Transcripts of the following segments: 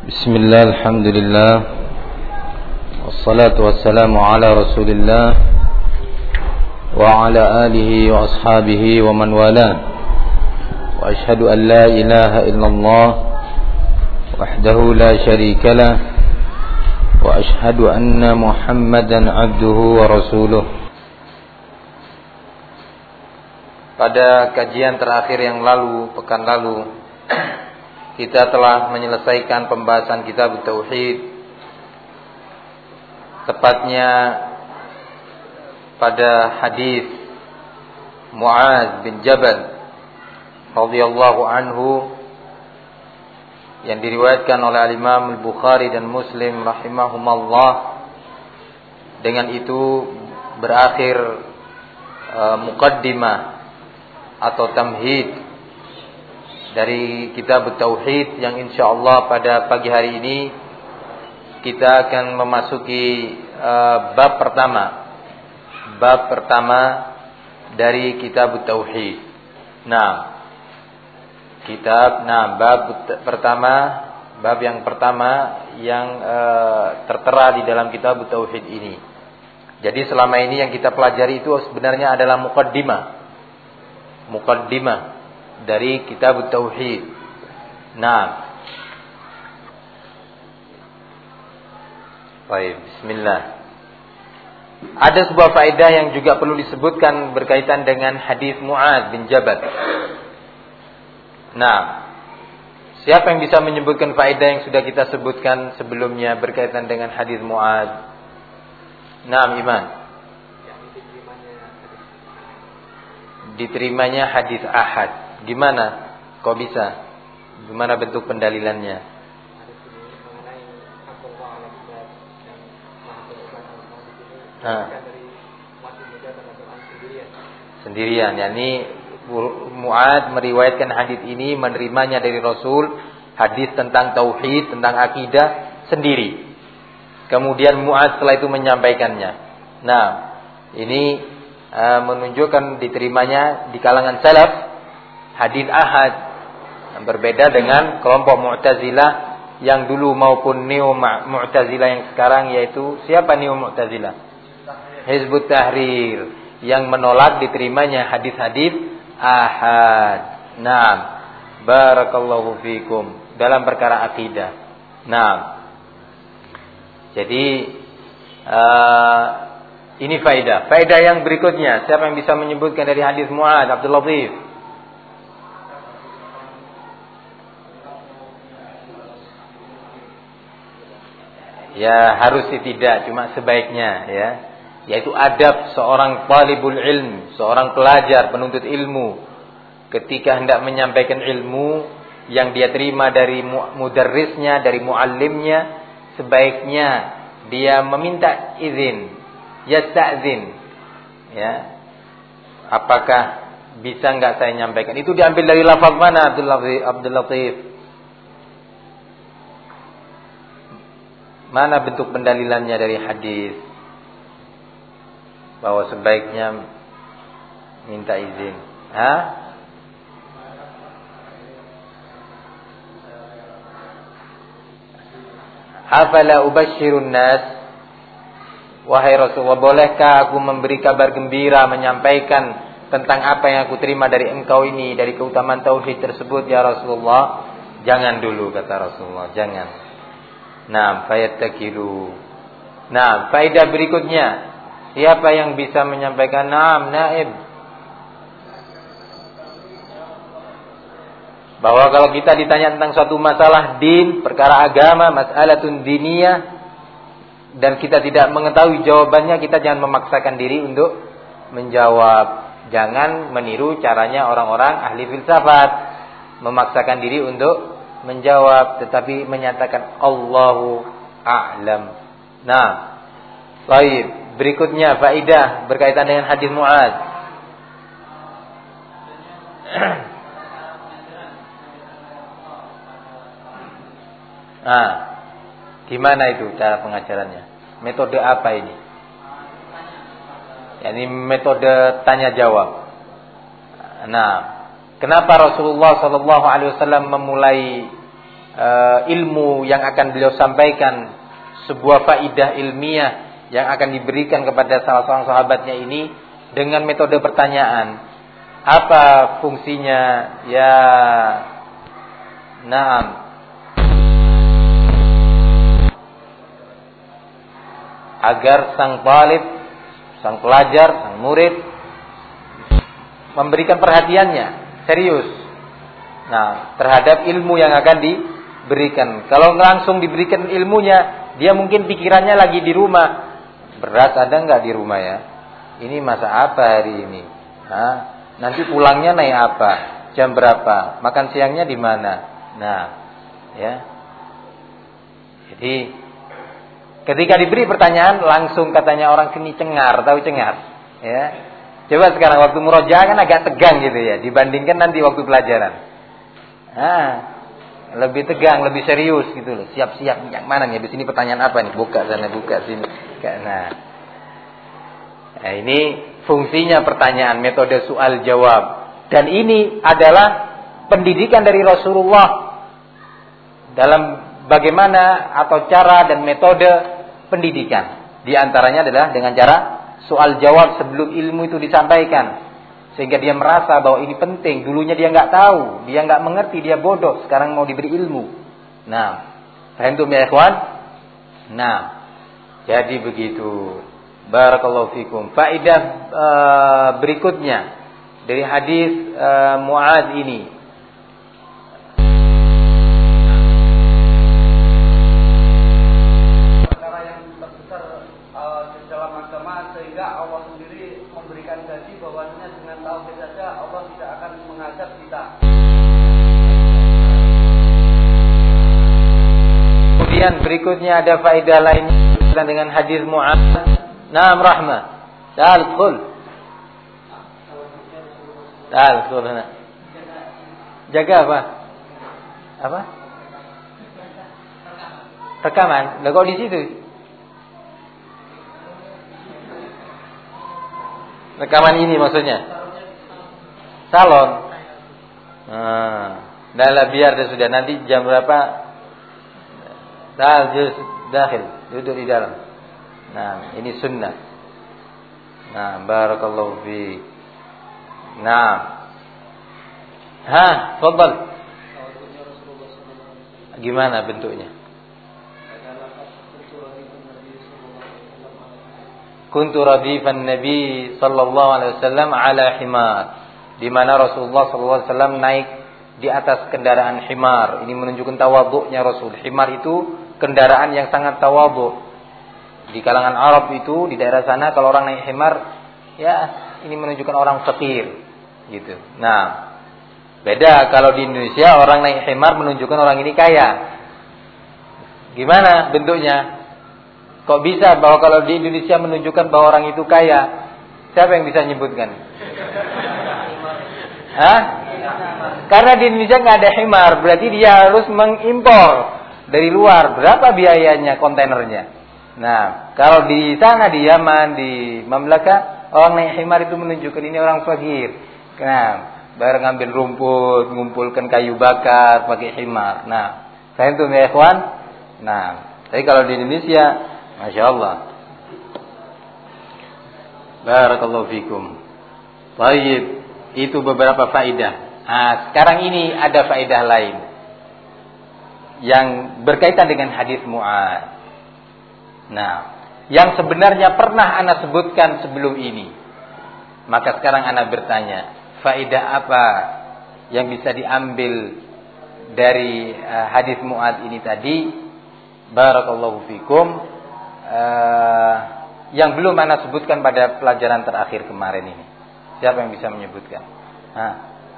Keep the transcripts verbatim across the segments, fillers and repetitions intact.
Bismillah, alhamdulillah, wassalatu wassalamu ala rasulillah wa ala alihi wa ashabihi wa man wala. Wa ashhadu an la ilaha illallah wahdahu la syarika lah, wa ashhadu anna Muhammadan abduhu wa rasuluh. Pada kajian terakhir yang lalu, pekan lalu, kita telah menyelesaikan pembahasan kitab Tauhid, tepatnya pada hadis Mu'adz bin Jabal radhiyallahu anhu yang diriwayatkan oleh Imam Al-Bukhari dan Muslim rahimahumallah. Dengan itu berakhir uh, muqaddimah atau tamhid dari kitab Tauhid yang insyaallah pada pagi hari ini kita akan memasuki uh, bab pertama. Bab pertama dari kitab Tauhid. Nah, kitab nah bab pertama, bab yang pertama yang uh, tertera di dalam kitab Tauhid ini. Jadi selama ini yang kita pelajari itu sebenarnya adalah muqaddimah. Muqaddimah dari kitab Tauhid. Nah, baik, bismillah. Ada sebuah faedah yang juga perlu disebutkan berkaitan dengan hadis Mu'adz bin Jabal. Nah, siapa yang bisa menyebutkan faedah yang sudah kita sebutkan sebelumnya berkaitan dengan hadis Mu'adz? Nah, Iman. Diterimanya hadis ahad. Gimana? Kok bisa? Gimana bentuk pendalilannya? Nah. Sendirian. Yani Mu'adz meriwayatkan hadis ini, menerimanya dari Rasul, hadis tentang tauhid, tentang akidah sendiri. Kemudian Mu'adz setelah itu menyampaikannya. Nah, ini uh, menunjukkan diterimanya di kalangan salaf hadis ahad, berbeda dengan kelompok Mu'tazilah yang dulu maupun Neo Mu'tazilah yang sekarang, yaitu siapa Neo Mu'tazilah? Hizbut Tahrir, yang menolak diterimanya hadis-hadis ahad. Naam, barakallahu fikum, dalam perkara akidah. Naam. Jadi uh, ini faedah. Faedah yang berikutnya, siapa yang bisa menyebutkan dari hadis Mu'adz? Abdul Latif. Ya, harus sih tidak, cuma sebaiknya ya. Yaitu adab seorang talibul ilm, seorang pelajar, penuntut ilmu, ketika hendak menyampaikan ilmu yang dia terima dari mudarrisnya, dari muallimnya, sebaiknya dia meminta izin, yasta'zin. Ya. Apakah bisa enggak saya nyampaikan? Itu diambil dari lafaz mana, Abdul Latif? Abdul Latif. Mana bentuk pendalilannya dari hadis bahwa sebaiknya minta izin? Hah? Afala ubashshirun nas? Wahai Rasulullah, bolehkah aku memberi kabar gembira, menyampaikan tentang apa yang aku terima dari engkau ini, dari keutamaan tauhid tersebut ya Rasulullah? Jangan dulu, kata Rasulullah, jangan. Nah, fayattakilu. Nah, faedah berikutnya, siapa yang bisa menyampaikan? Naam, naib. Bahwa kalau kita ditanya tentang suatu masalah din, perkara agama, mas'alatun diniyah, dan kita tidak mengetahui jawabannya, kita jangan memaksakan diri untuk menjawab. Jangan meniru caranya orang-orang ahli filsafat, memaksakan diri untuk menjawab, tetapi menyatakan Allahu a'lam. Nah, baik, berikutnya faedah berkaitan dengan hadis Mu'adz. Nah, gimana itu cara pengajarannya? Metode apa ini? Yani metode tanya jawab. Nah, kenapa Rasulullah sallallahu alaihi wasallam memulai uh, ilmu yang akan beliau sampaikan, sebuah faidah ilmiah yang akan diberikan kepada salah seorang sahabatnya ini dengan metode pertanyaan. Apa fungsinya? Ya, naam. Agar sang talib, sang pelajar, sang murid memberikan perhatiannya serius, nah, terhadap ilmu yang akan diberikan. Kalau langsung diberikan ilmunya, dia mungkin pikirannya lagi di rumah. Beras ada nggak di rumah ya? Ini masak apa hari ini? Nah, nanti pulangnya naik apa? Jam berapa? Makan siangnya di mana? Nah, ya. Jadi ketika diberi pertanyaan, langsung katanya orang sini cengar, tahu cengar? Ya. Coba sekarang waktu murojaah kan agak tegang gitu ya, dibandingkan nanti waktu pelajaran. Nah, lebih tegang, lebih serius gitu loh. Siap-siap yang mana nih? Di sini pertanyaan apa nih? Buka sana, buka sini. Nah, nah ini fungsinya pertanyaan, metode soal jawab. Dan ini adalah pendidikan dari Rasulullah dalam bagaimana atau cara dan metode pendidikan. Di antaranya adalah dengan cara soal jawab sebelum ilmu itu disampaikan, sehingga dia merasa bahwa ini penting. Dulunya dia nggak tahu, dia nggak mengerti, dia bodoh. Sekarang mau diberi ilmu. Nah, paham ya ikhwan? Nah, jadi begitu. Barakallahu fikum. Faedah uh, berikutnya dari hadis uh, Mu'adz ini. Kemudian berikutnya ada faedah lain dengan hadis Mu'adz. Naam rahmah. Ta'al khul. Ta'al khul. Jaga apa? Apa? Rekaman. Lah kok di situ? Rekaman ini maksudnya. Salon. Nah, dah lah biar dah sudah, nanti jam berapa? Dah jus dakhil, duduk di dalam. Nah, ini sunnah. Nah, barakallahu fi. Nah. Ha, tafadhal. Gimana bentuknya? Kuntu radifan Nabi sallallahu alaihi wasallam ala himar. Di mana Rasulullah sallallahu alaihi wasallam naik di atas kendaraan himar. Ini menunjukkan tawadhu'nya Rasul. Himar itu kendaraan yang sangat tawadhu. Di kalangan Arab itu, di daerah sana kalau orang naik himar, ya ini menunjukkan orang fakir gitu. Nah, beda kalau di Indonesia orang naik himar menunjukkan orang ini kaya. Gimana bentuknya? Kok bisa bahwa kalau di Indonesia menunjukkan bahwa orang itu kaya? Siapa yang bisa menyebutkan? Hah? Karena di Indonesia nggak ada himar, berarti dia harus mengimpor dari luar. Berapa biayanya kontainernya? Nah, kalau di sana di Yaman, di Mamlaka, orang naik himar itu menunjukkan ini orang fakir. Nah, baru ngambil rumput, ngumpulkan kayu bakar pakai himar. Nah, saya itu ya ikhwan. Nah, tapi kalau di Indonesia, masya Allah. Barakallahu fikum. Baik, itu beberapa faedah. Nah, sekarang ini ada faedah lain yang berkaitan dengan hadis Mu'adz. Nah, yang sebenarnya pernah ana sebutkan sebelum ini. Maka sekarang ana bertanya, faedah apa yang bisa diambil dari uh, hadis Mu'adz ini tadi? Barakallahu fikum. Uh, yang belum ana sebutkan pada pelajaran terakhir kemarin ini. Siapa yang bisa menyebutkan? Hah?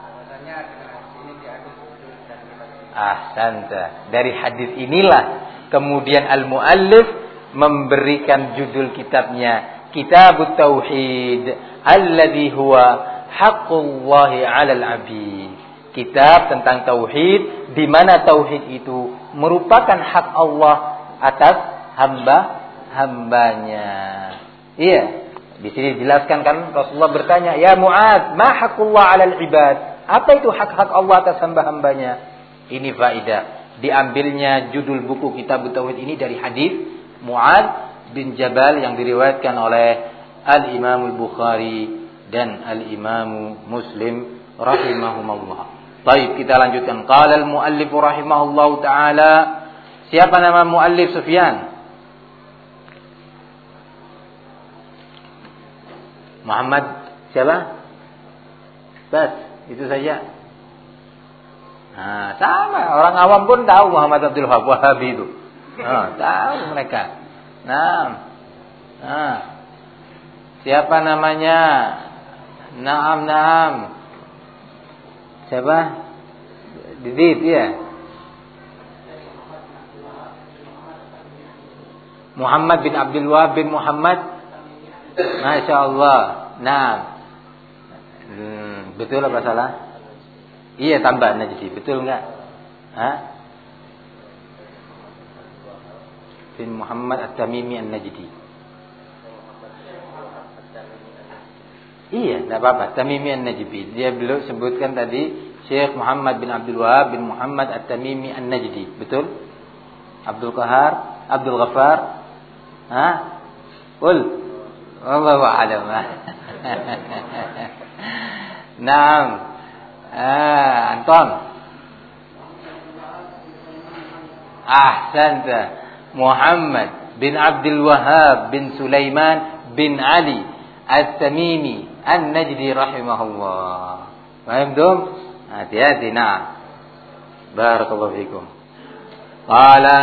Ahsanta. Dari hadis inilah kemudian al-muallif memberikan judul kitabnya Kitabut Tauhid alladzi huwa haqqullahi 'alal 'abid. Kitab tentang tauhid di mana tauhid itu merupakan hak Allah atas hamba-hambanya. Iya, di sini dijelaskan kan Rasulullah bertanya, "Ya Mu'adz, ma haqqullah 'alal 'ibad?" Apa itu hak-hak Allah atas hamba-hambanya? Ini faedah. diambilnya judul buku Kitab Tauhid ini dari hadis Mu'ad bin Jabal yang diriwayatkan oleh Al-Imam Al-Bukhari dan Al-Imam Muslim rahimahumullah. Baik, kita lanjutkan. Qala al-muallif rahimahullahu taala. Siapa nama muallif? Sufyan? Muhammad siapa? Bas, itu saja. Nah, sama. Orang awam pun tahu Muhammad Abdul Wahhab itu. Nah, tahu mereka. Nah, nah. Siapa namanya? Naam, naam. Siapa? Didit, ya. Muhammad bin Abdul Wahhab bin Muhammad. Masya Allah. Nah, hmm, betul apa salah? Iya, tambah Najdi, betul enggak? Hah? Bin Muhammad At-Tamimi An-Najdi. Iya, tidak apa-apa. Tamimi An-Najdi. Dia belum sebutkan tadi Syekh Muhammad bin Abdul Wahhab bin Muhammad At-Tamimi An-Najdi. Betul? Abdul Qahar, Abdul Ghaffar. Hah? Qul. Wallahu a'lam. Naam. Ah, Anton. Ahsanta. Muhammad bin Abdul Wahhab bin Sulaiman bin Ali At-Tamimi An-Najdi rahimahullah. Paham dong? Hati-hati. Nah. Barakallahu fikum. Qala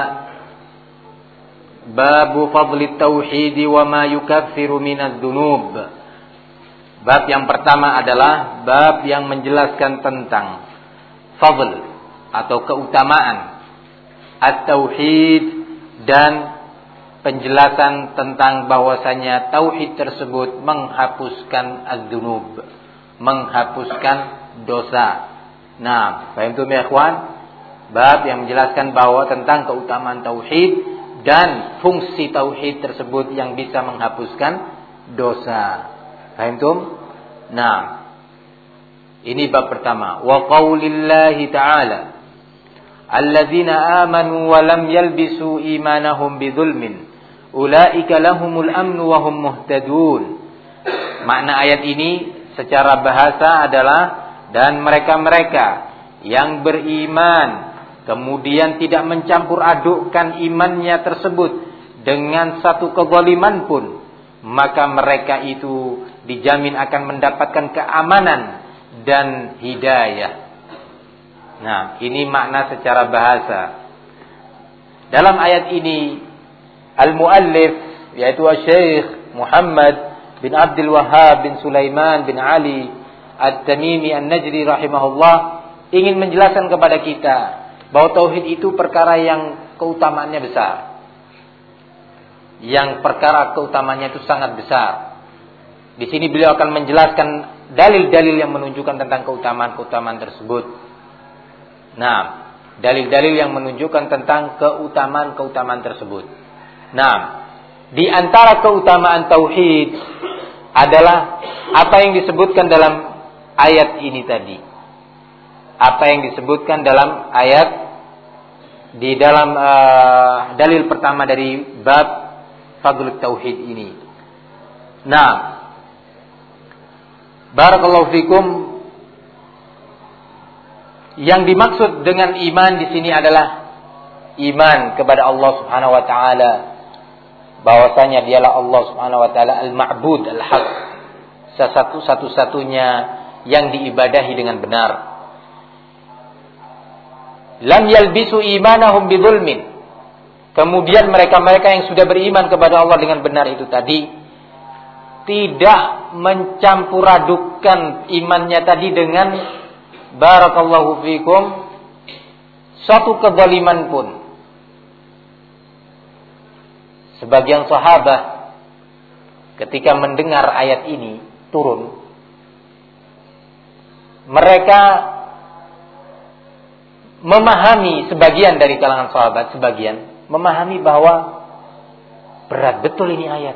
babu fadli tauhid wa ma yukaffiru minadz dzunub. Bab yang pertama adalah bab yang menjelaskan tentang fadl atau keutamaan at-tauhid dan penjelasan tentang bahwasanya tauhid tersebut menghapuskan adz-dzunub, menghapuskan dosa. Nah, paham tuh ya ikhwan? Bab yang menjelaskan bahwa tentang keutamaan tauhid dan fungsi tauhid tersebut yang bisa menghapuskan dosa. Paham tuh? Nah, ini bab pertama. Wa qaulillahi ta'ala alladzina amanu wa lam yalbisu imanahum bidzulmin ulaika lahumul amnu wa hum muhtadun. Makna ayat ini secara bahasa adalah dan mereka-mereka yang beriman kemudian tidak mencampur adukkan imannya tersebut dengan satu kezaliman pun, maka mereka itu dijamin akan mendapatkan keamanan dan hidayah. Nah, ini makna secara bahasa. Dalam ayat ini al-muallif yaitu Syekh Muhammad bin Abdul Wahhab bin Sulaiman bin Ali At-Tamimi An-Najdi rahimahullah ingin menjelaskan kepada kita bahwa tauhid itu perkara yang keutamaannya besar. Yang perkara keutamaannya itu sangat besar. Di sini beliau akan menjelaskan dalil-dalil yang menunjukkan tentang keutamaan-keutamaan tersebut. Nah, dalil-dalil yang menunjukkan tentang keutamaan-keutamaan tersebut. Nah, di antara keutamaan tauhid adalah apa yang disebutkan dalam ayat ini tadi. Apa yang disebutkan dalam ayat di dalam uh, dalil pertama dari bab fadlul tauhid ini. Nah, barakallahu fikum. Yang dimaksud dengan iman di sini adalah iman kepada Allah Subhanahu wa taala, bahwasanya dialah Allah Subhanahu wa taala al-ma'bud al-haq, satu-satu-satunya yang diibadahi dengan benar. Lam yalbisu imanahum bidzulmin. Kemudian mereka-mereka yang sudah beriman kepada Allah dengan benar itu tadi tidak mencampur-adukkan imannya tadi dengan barakallahu fikum satu kezaliman pun. Sebagian sahabat ketika mendengar ayat ini turun, mereka memahami, sebagian dari kalangan sahabat, sebagian memahami bahwa berat betul ini ayat.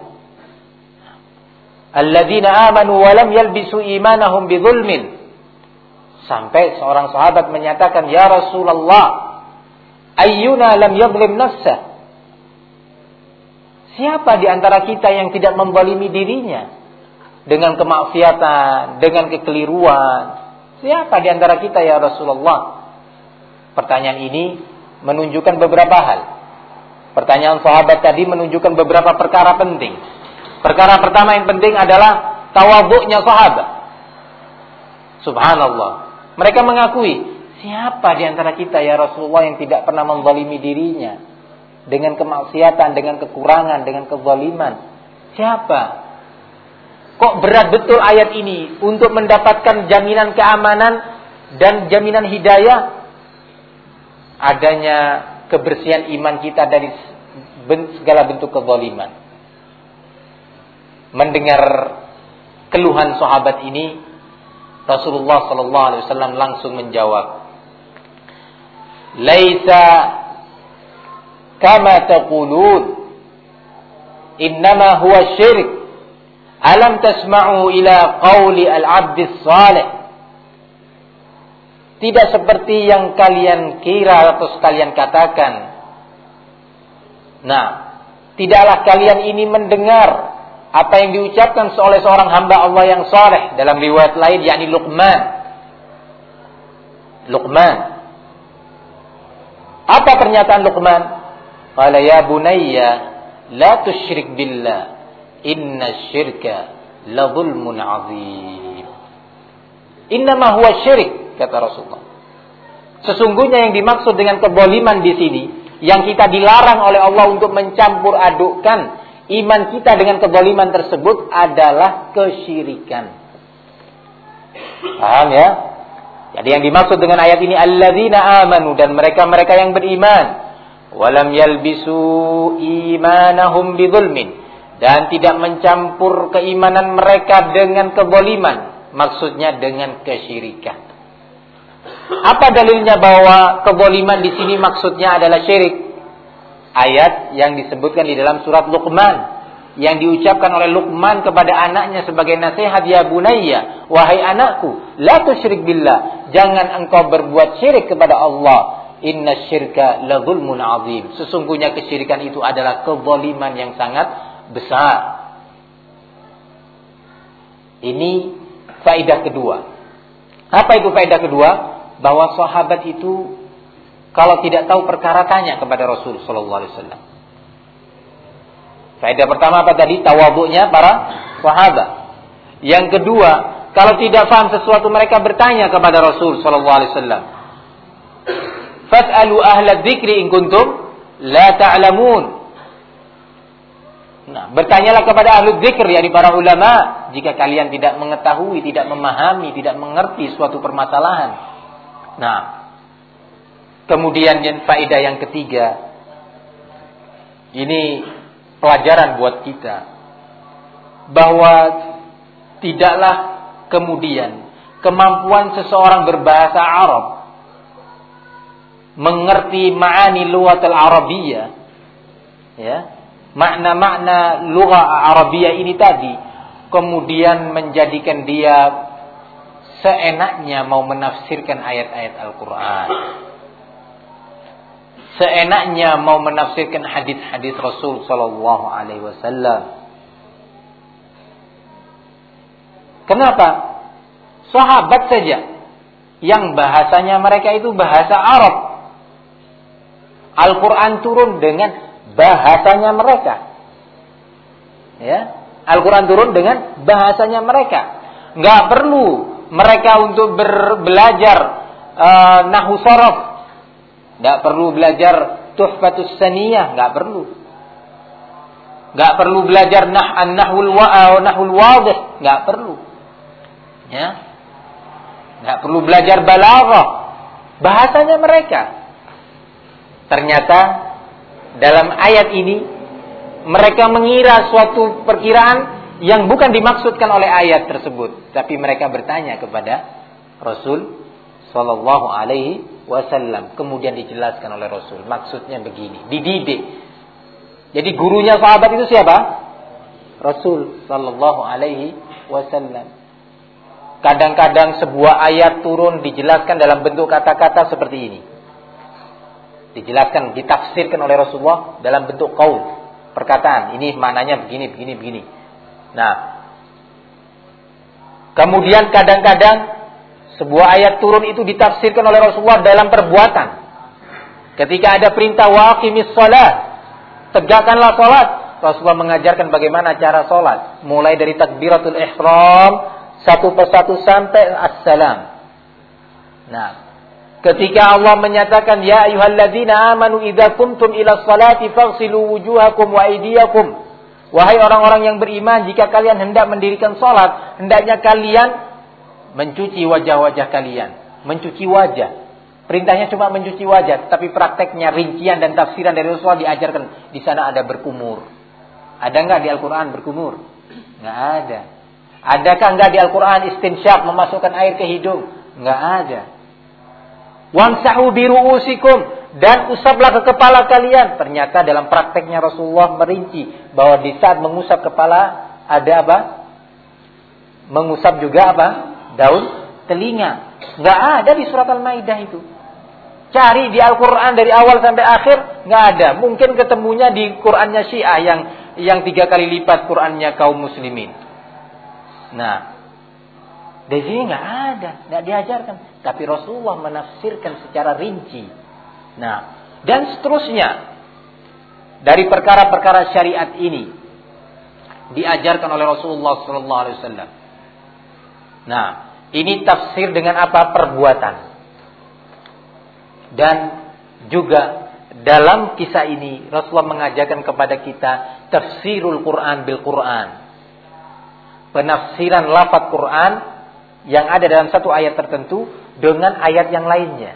Alladzina amanu wa lam yalbisu imanahum bidzulmin. Sampai seorang sahabat menyatakan, "Ya Rasulullah, Ayyuna lam yadhlim nafsah? Siapa di antara kita yang tidak menzalimi dirinya dengan kemaksiatan, dengan kekeliruan? Siapa di antara kita ya Rasulullah? Pertanyaan ini menunjukkan beberapa hal. Pertanyaan sahabat tadi menunjukkan beberapa perkara penting. Perkara pertama yang penting adalah tawadhu'nya sahabat. Subhanallah. Mereka mengakui, siapa di antara kita ya Rasulullah yang tidak pernah menzalimi dirinya dengan kemaksiatan, dengan kekurangan, dengan kezaliman? Siapa? Kok berat betul ayat ini untuk mendapatkan jaminan keamanan dan jaminan hidayah? Adanya kebersihan iman kita dari segala bentuk kezaliman. Mendengar keluhan sahabat ini, Rasulullah sallallahu alaihi wasallam langsung menjawab, "Laisa kama taqulun, innama huwa syirik. Alam tasma'u ila qawli al-'abd as-salih." Tidak seperti yang kalian kira atau kalian katakan. Nah, tidaklah kalian ini mendengar apa yang diucapkan oleh seorang hamba Allah yang saleh dalam riwayat lain, yakni Luqman. Luqman. Apa pernyataan Luqman? Qala ya bunayya la tusyrik billah inna syirka la zulmun azim. Innama huwa syirik, kata Rasulullah. Sesungguhnya yang dimaksud dengan kezaliman di sini, yang kita dilarang oleh Allah untuk mencampur adukkan iman kita dengan kezaliman tersebut, adalah kesyirikan. Paham ya? Jadi yang dimaksud dengan ayat ini alladzina amanu, dan mereka-mereka yang beriman, walam yalbisu imanahum bidzulmin, dan tidak mencampur keimanan mereka dengan kezaliman, maksudnya dengan kesyirikan. Apa dalilnya bahwa kezaliman di sini maksudnya adalah syirik? Ayat yang disebutkan di dalam surat Luqman, yang diucapkan oleh Luqman kepada anaknya sebagai nasihat, ya bunayya, wahai anakku, la tusyrik billah, jangan engkau berbuat syirik kepada Allah. Inna syirka la zulmun azim, sesungguhnya kesyirikan itu adalah kezaliman yang sangat besar. Ini faedah kedua. Apa itu faedah kedua? Bahwa sahabat itu kalau tidak tahu perkara tanya kepada Rasul sallallahu alaihi wasallam. Faedah pertama apa tadi? Tawadhu'nya para sahabat. Yang kedua, kalau tidak paham sesuatu mereka bertanya kepada Rasul sallallahu alaihi wasallam. Fas'alu ahla dzikri in kuntum la ta'lamun. Nah, bertanyalah kepada ahli dzikr, yakni para ulama, jika kalian tidak mengetahui, tidak memahami, tidak mengerti suatu permasalahan. Nah, kemudian yang faedah yang ketiga, ini pelajaran buat kita, bahwa tidaklah kemudian kemampuan seseorang berbahasa Arab, mengerti ma'ani lughatul Arabiyyah, ya, makna-makna lugha Arabiyyah ini tadi, kemudian menjadikan dia seenaknya mau menafsirkan ayat-ayat Al-Quran, seenaknya mau menafsirkan hadis-hadis Rasul sallallahu alaihi wasallam. Kenapa? Sahabat saja yang bahasanya mereka itu bahasa Arab, Al-Quran turun dengan bahasanya mereka. Ya, Al-Quran turun dengan bahasanya mereka. Enggak perlu mereka untuk ber- belajar uh, nahwu sharaf. Enggak perlu belajar tuhfatus saniyah, enggak perlu. Enggak perlu belajar nah an-nahwul wa nahwul wadih, enggak perlu. Ya. Enggak perlu belajar balaghah. Bahasanya mereka. Ternyata dalam ayat ini mereka mengira suatu perkiraan yang bukan dimaksudkan oleh ayat tersebut, tapi mereka bertanya kepada Rasul sallallahu alaihi wasallam. Kemudian dijelaskan oleh Rasul, maksudnya begini, dididik. Jadi gurunya sahabat itu siapa? Rasul sallallahu alaihi wasallam. Kadang-kadang sebuah ayat turun dijelaskan dalam bentuk kata-kata seperti ini. dijelaskan, ditafsirkan oleh Rasulullah dalam bentuk qaul, perkataan. Ini maknanya begini, begini, begini. Nah, kemudian kadang-kadang sebuah ayat turun itu ditafsirkan oleh Rasulullah dalam perbuatan. Ketika ada perintah waqimis shalah, tegakkanlah salat, Rasulullah mengajarkan bagaimana cara salat, mulai dari takbiratul ihram satu persatu sampai assalam. Nah, ketika Allah menyatakan ya ayyuhalladzina amanu idza qumtum ila sholati faghsilu wujuhakum wa aydiyakum. Wahai orang-orang yang beriman, jika kalian hendak mendirikan salat, hendaknya kalian mencuci wajah-wajah kalian, mencuci wajah. Perintahnya cuma mencuci wajah, tapi prakteknya, rincian dan tafsiran dari Rasulullah diajarkan. Di sana ada berkumur. Ada enggak di Al-Quran berkumur? Enggak ada. Adakah enggak di Al-Quran istinsyak, memasukkan air ke hidung? Enggak ada. Wamsahu biru'usikum, dan usaplah ke kepala kalian. Ternyata dalam prakteknya Rasulullah merinci bahwa di saat mengusap kepala ada apa? Mengusap juga apa? Daun telinga. Enggak ada di surat Al-Maidah itu. Cari di Al-Quran dari awal sampai akhir, nggak ada. Mungkin ketemunya di Qurannya Syiah yang yang tiga kali lipat Qurannya kaum muslimin. Nah, di sini nggak ada, nggak diajarkan. Tapi Rasulullah menafsirkan secara rinci. Nah, dan seterusnya dari perkara-perkara syariat ini diajarkan oleh Rasulullah Sallallahu Alaihi Wasallam. Nah, ini tafsir dengan apa? Perbuatan. Dan juga dalam kisah ini Rasulullah mengajarkan kepada kita tafsirul Quran bil Quran. Penafsiran lafaz Quran yang ada dalam satu ayat tertentu dengan ayat yang lainnya.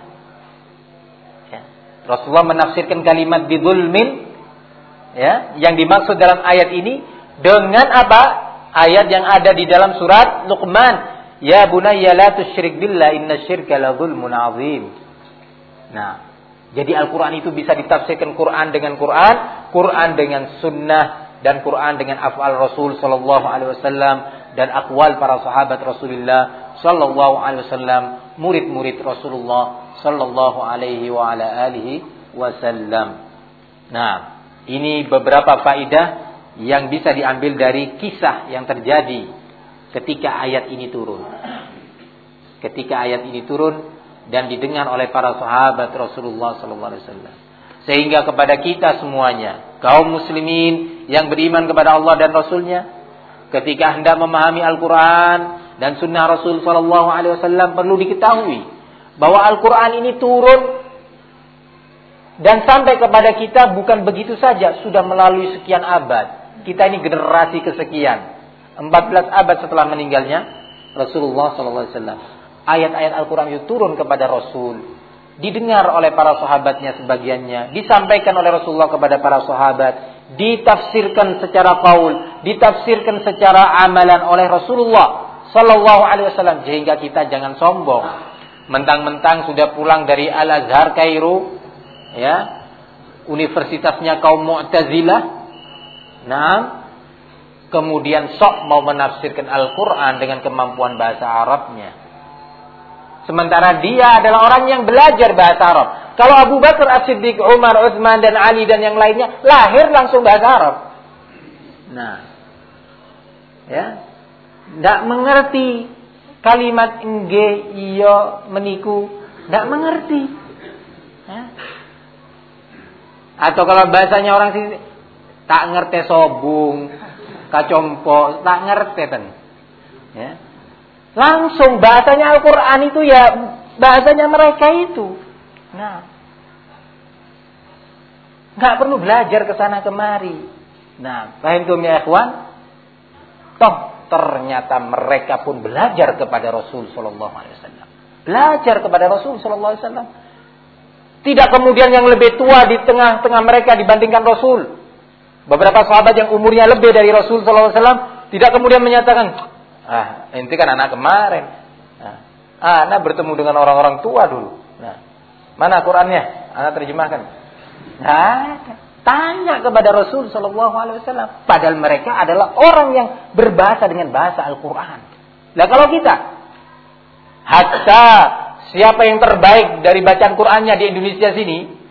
Ya. Rasulullah menafsirkan kalimat bidzulmin, ya, yang dimaksud dalam ayat ini dengan apa? Ayat yang ada di dalam surat Luqman, ya bunayya la tusyrik billah innasyirka la dzulmun adzim. Nah, jadi Al-Quran itu bisa ditafsirkan Quran dengan Quran, Quran dengan sunnah, dan Quran dengan af'al Rasul Sallallahu Alaihi Wasallam dan akwal para sahabat Rasulullah Sallallahu Alaihi Wasallam, murid-murid Rasulullah Sallallahu Alaihi wa ala alihi Wasallam. Nah, ini beberapa faedah yang bisa diambil dari kisah yang terjadi ketika ayat ini turun. Ketika ayat ini turun dan didengar oleh para sahabat Rasulullah sallallahu alaihi wasallam. Sehingga kepada kita semuanya, kaum muslimin yang beriman kepada Allah dan Rasulnya, ketika hendak memahami Al-Quran dan sunnah Rasul sallallahu alaihi wasallam, perlu diketahui bahwa Al-Quran ini turun dan sampai kepada kita bukan begitu saja, sudah melalui sekian abad. Kita ini generasi kesekian, empat belas abad setelah meninggalnya Rasulullah sallallahu alaihi wasallam. Ayat-ayat Al-Quran itu turun kepada Rasul, didengar oleh para sahabatnya sebagiannya, disampaikan oleh Rasulullah kepada para sahabat, ditafsirkan secara qaul, ditafsirkan secara amalan oleh Rasulullah Sallallahu Alaihi Wasallam. Sehingga kita jangan sombong, mentang-mentang sudah pulang dari Al-Azhar Kairo, ya, universitasnya kaum Mu'tazilah, nah, kemudian sok mau menafsirkan Al-Quran dengan kemampuan bahasa Arabnya. Sementara dia adalah orang yang belajar bahasa Arab. Kalau Abu Bakar As-Siddiq, Umar, Utsman dan Ali dan yang lainnya lahir langsung bahasa Arab. Nah, ya, tidak mengerti kalimat engge, iyo, meniku, tidak mengerti. Ya. Atau kalau bahasanya orang sini tak ngerti sobung, kacompo, tak ngerti kan. Ya. Langsung bahasanya Al-Quran itu ya bahasanya mereka itu. Nah, nggak perlu belajar ke sana kemari. Nah, paham tuh ya ikhwan? Toh ternyata mereka pun belajar kepada Rasul Sallallahu Alaihi Wasallam. Belajar kepada Rasul Sallallahu Alaihi Wasallam. Tidak kemudian yang lebih tua di tengah-tengah mereka dibandingkan Rasul. Beberapa sahabat yang umurnya lebih dari Rasul Sallallahu Alaihi Wasallam tidak kemudian menyatakan, ah, inti kan anak kemarin. Nah, anak bertemu dengan orang-orang tua dulu. Nah, mana Qurannya? Anak terjemahkan. Nah, tanya kepada Rasul Sallallahu Alaihi Wasallam. Padahal mereka adalah orang yang berbahasa dengan bahasa Al-Quran. Nah, kalau kita, hatta siapa yang terbaik dari bacaan Qurannya di Indonesia sini,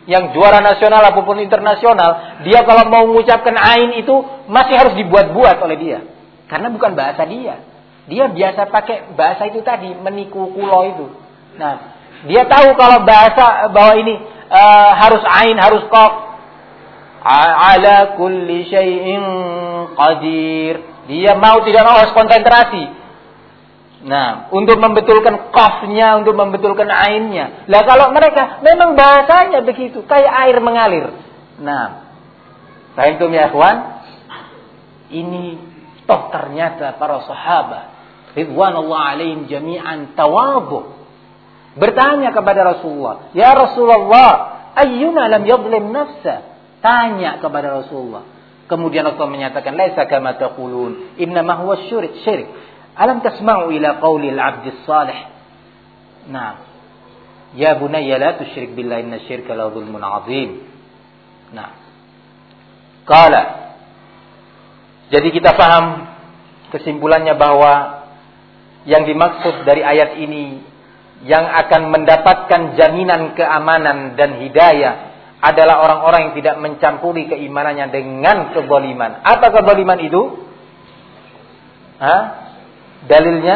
yang juara nasional apapun internasional, dia kalau mau mengucapkan ain itu masih harus dibuat-buat oleh dia. Karena bukan bahasa dia. Dia biasa pakai bahasa itu tadi, meniku kulo itu. Nah, dia tahu kalau bahasa bahwa ini uh, harus ain, harus qaf. Ala kulli syai'in qadir. Dia mau tidak mau harus konsentrasi. Nah, untuk membetulkan qafnya, untuk membetulkan ainnya. Lah kalau mereka memang bahasanya begitu, kayak air mengalir. Nah, fahimtum ya ikhwan? Ini toh ternyata para sahabat ridwanullah alaihim jami'an tawadhu. Bertanya kepada Rasulullah, "Ya Rasulullah, ayyuna lam yadhlim nafsa?" Tanya kepada Rasulullah. Kemudian Rasulullah menyatakan, "Laisa kama taqulun, innama huwa syirik syirik. Alam tasma'u ila qawli al-'abdi as-salih." Nah, ya bunayya la tusyrik billahi inna syirka la dzulmun 'adzim. Nah, qala. Jadi kita paham kesimpulannya bahwa yang dimaksud dari ayat ini yang akan mendapatkan jaminan keamanan dan hidayah adalah orang-orang yang tidak mencampuri keimanannya dengan kezaliman. Apa kezaliman itu? Hah? Dalilnya?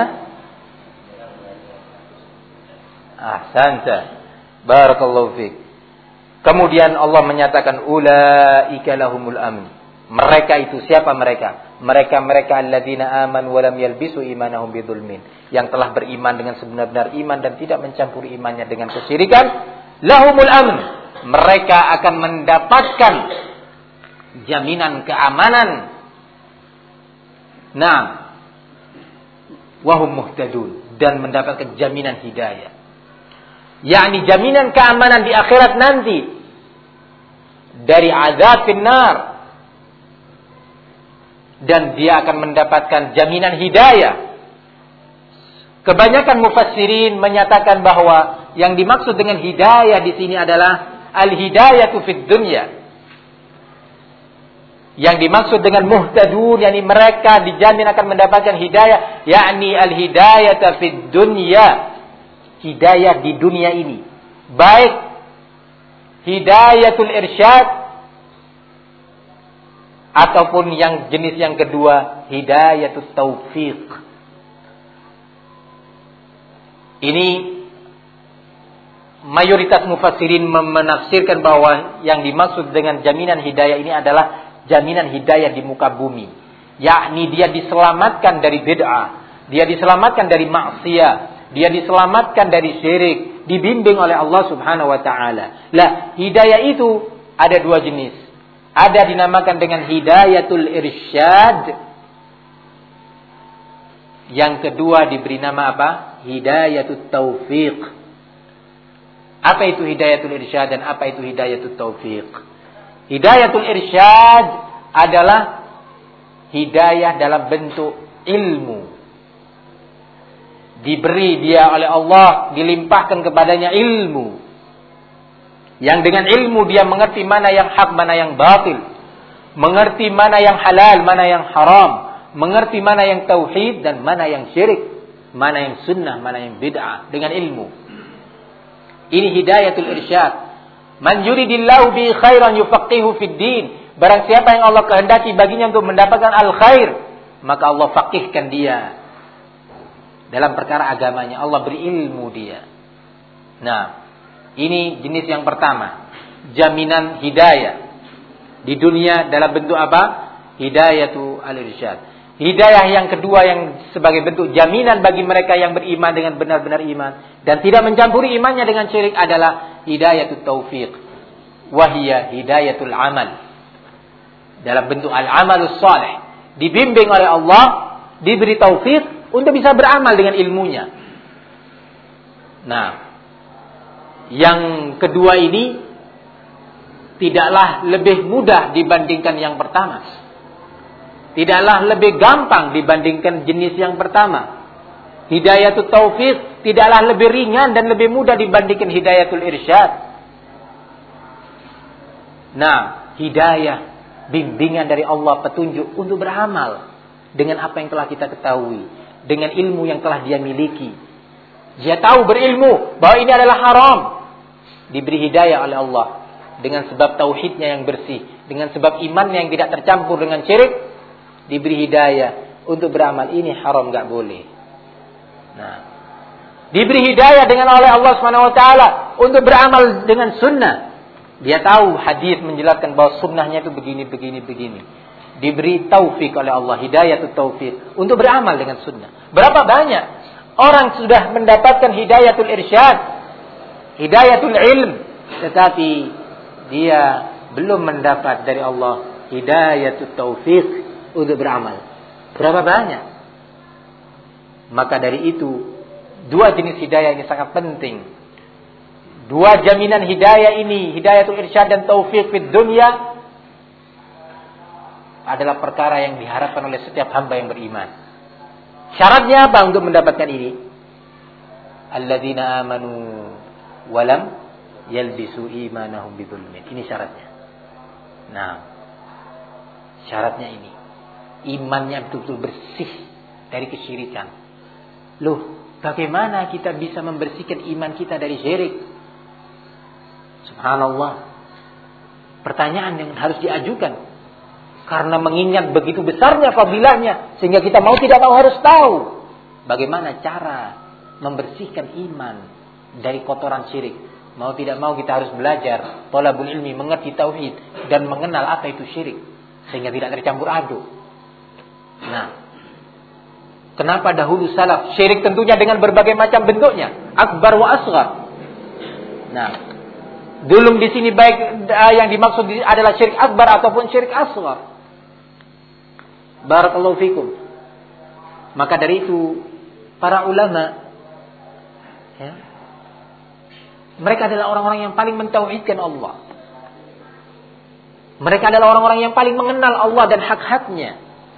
Ahsanta. Barakallahu fiik. Kemudian Allah menyatakan ulaika lahumul amn. Mereka itu siapa mereka? Mereka-mereka alladzina amanu wa lam yalbisu imanahum bidzulmin. Yang telah beriman dengan sebenar-benar iman dan tidak mencampuri imannya dengan kesyirikan. Lahumul amn. Mereka akan mendapatkan jaminan keamanan. Nah, wahum muhtadun, dan mendapatkan jaminan hidayah. Yakni jaminan keamanan di akhirat nanti dari azab finnar, dan dia akan mendapatkan jaminan hidayah. Kebanyakan mufassirin menyatakan bahwa yang dimaksud dengan hidayah di sini adalah al-hidayatu fid dunya. Yang dimaksud dengan muhtadun, yakni mereka dijamin akan mendapatkan hidayah, yakni al-hidayata fid dunya. Hidayah di dunia ini. Baik hidayatul irsyad ataupun yang jenis yang kedua, hidayatul taufiq. Ini mayoritas mufassirin menafsirkan bahwa yang dimaksud dengan jaminan hidayah ini adalah jaminan hidayah di muka bumi. Yakni dia diselamatkan dari bid'ah, dia diselamatkan dari maksiat, dia diselamatkan dari syirik, dibimbing oleh Allah Subhanahu wa taala. Lah, hidayah itu ada dua jenis. Ada dinamakan dengan hidayatul irsyad. Yang kedua diberi nama apa? Hidayatul taufiq. Apa itu hidayatul irsyad dan apa itu hidayatul taufiq? Hidayatul irsyad adalah hidayah dalam bentuk ilmu. Diberi dia oleh Allah, dilimpahkan kepadanya ilmu. Yang dengan ilmu dia mengerti mana yang hak, mana yang batil. Mengerti mana yang halal, mana yang haram. Mengerti mana yang tauhid dan mana yang syirik. Mana yang sunnah, mana yang bid'ah. Dengan ilmu. Ini hidayatul irsyad. Man yuridillahu bi khairan yufaqihu fid din. Barang siapa yang Allah kehendaki baginya untuk mendapatkan al-khair, maka Allah faqihkan dia dalam perkara agamanya. Allah beri ilmu dia. Nah, ini jenis yang pertama, jaminan hidayah di dunia dalam bentuk apa? Hidayatul al-irsyad. Hidayah yang kedua yang sebagai bentuk jaminan bagi mereka yang beriman dengan benar-benar iman dan tidak mencampuri imannya dengan syirik adalah hidayatul taufiq. Wahiyya hidayatul amal. Dalam bentuk al-amalus salih. Dibimbing oleh Allah, diberi taufik untuk bisa beramal dengan ilmunya. Nah, yang kedua ini tidaklah lebih mudah dibandingkan yang pertama. Tidaklah lebih gampang dibandingkan jenis yang pertama. Hidayatul taufiq tidaklah lebih ringan dan lebih mudah dibandingkan hidayatul irsyad. Nah, hidayah, bimbingan dari Allah, petunjuk untuk beramal dengan apa yang telah kita ketahui, dengan ilmu yang telah dia miliki. Dia tahu berilmu bahwa ini adalah haram, diberi hidayah oleh Allah dengan sebab tauhidnya yang bersih, dengan sebab imannya yang tidak tercampur dengan syirik, diberi hidayah untuk beramal. Ini haram, enggak boleh. Nah, diberi hidayah dengan oleh Allah Subhanahu wa taala untuk beramal dengan sunnah. Dia tahu hadis menjelaskan bahwa sunnahnya itu begini begini begini. Diberi taufik oleh Allah, hidayah itu taufik untuk beramal dengan sunnah. Berapa banyak orang sudah mendapatkan hidayatul irsyad, hidayatul ilm, tetapi dia belum mendapat dari Allah hidayatul taufik untuk beramal. Berapa banyak? Maka dari itu, dua jenis hidayah ini sangat penting. Dua jaminan hidayah ini, hidayatul irsyad dan taufik fid dunya, adalah perkara yang diharapkan oleh setiap hamba yang beriman. Syaratnya apa untuk mendapatkan ini? Alladzina amanu walam yalbisu imanahum bidzulmin. Ini syaratnya. Nah, syaratnya ini. Imannya betul-betul bersih dari kesyirikan. Loh, bagaimana kita bisa membersihkan iman kita dari syirik? Subhanallah. Pertanyaan yang harus diajukan. Karena mengingat begitu besarnya fadilahnya, sehingga kita mau tidak mau harus tahu bagaimana cara membersihkan iman dari kotoran syirik. Mau tidak mau kita harus belajar thalabul ilmi, mengerti tauhid dan mengenal apa itu syirik, sehingga tidak tercampur aduk. Nah, kenapa dahulu salaf syirik tentunya dengan berbagai macam bentuknya, akbar wa asghar. Nah, belum di sini baik yang dimaksud adalah syirik akbar ataupun syirik asghar. Barakallahu fikum. Maka dari itu para ulama, ya, mereka adalah orang-orang yang paling mentauhidkan Allah. Mereka adalah orang-orang yang paling mengenal Allah dan hak-haknya.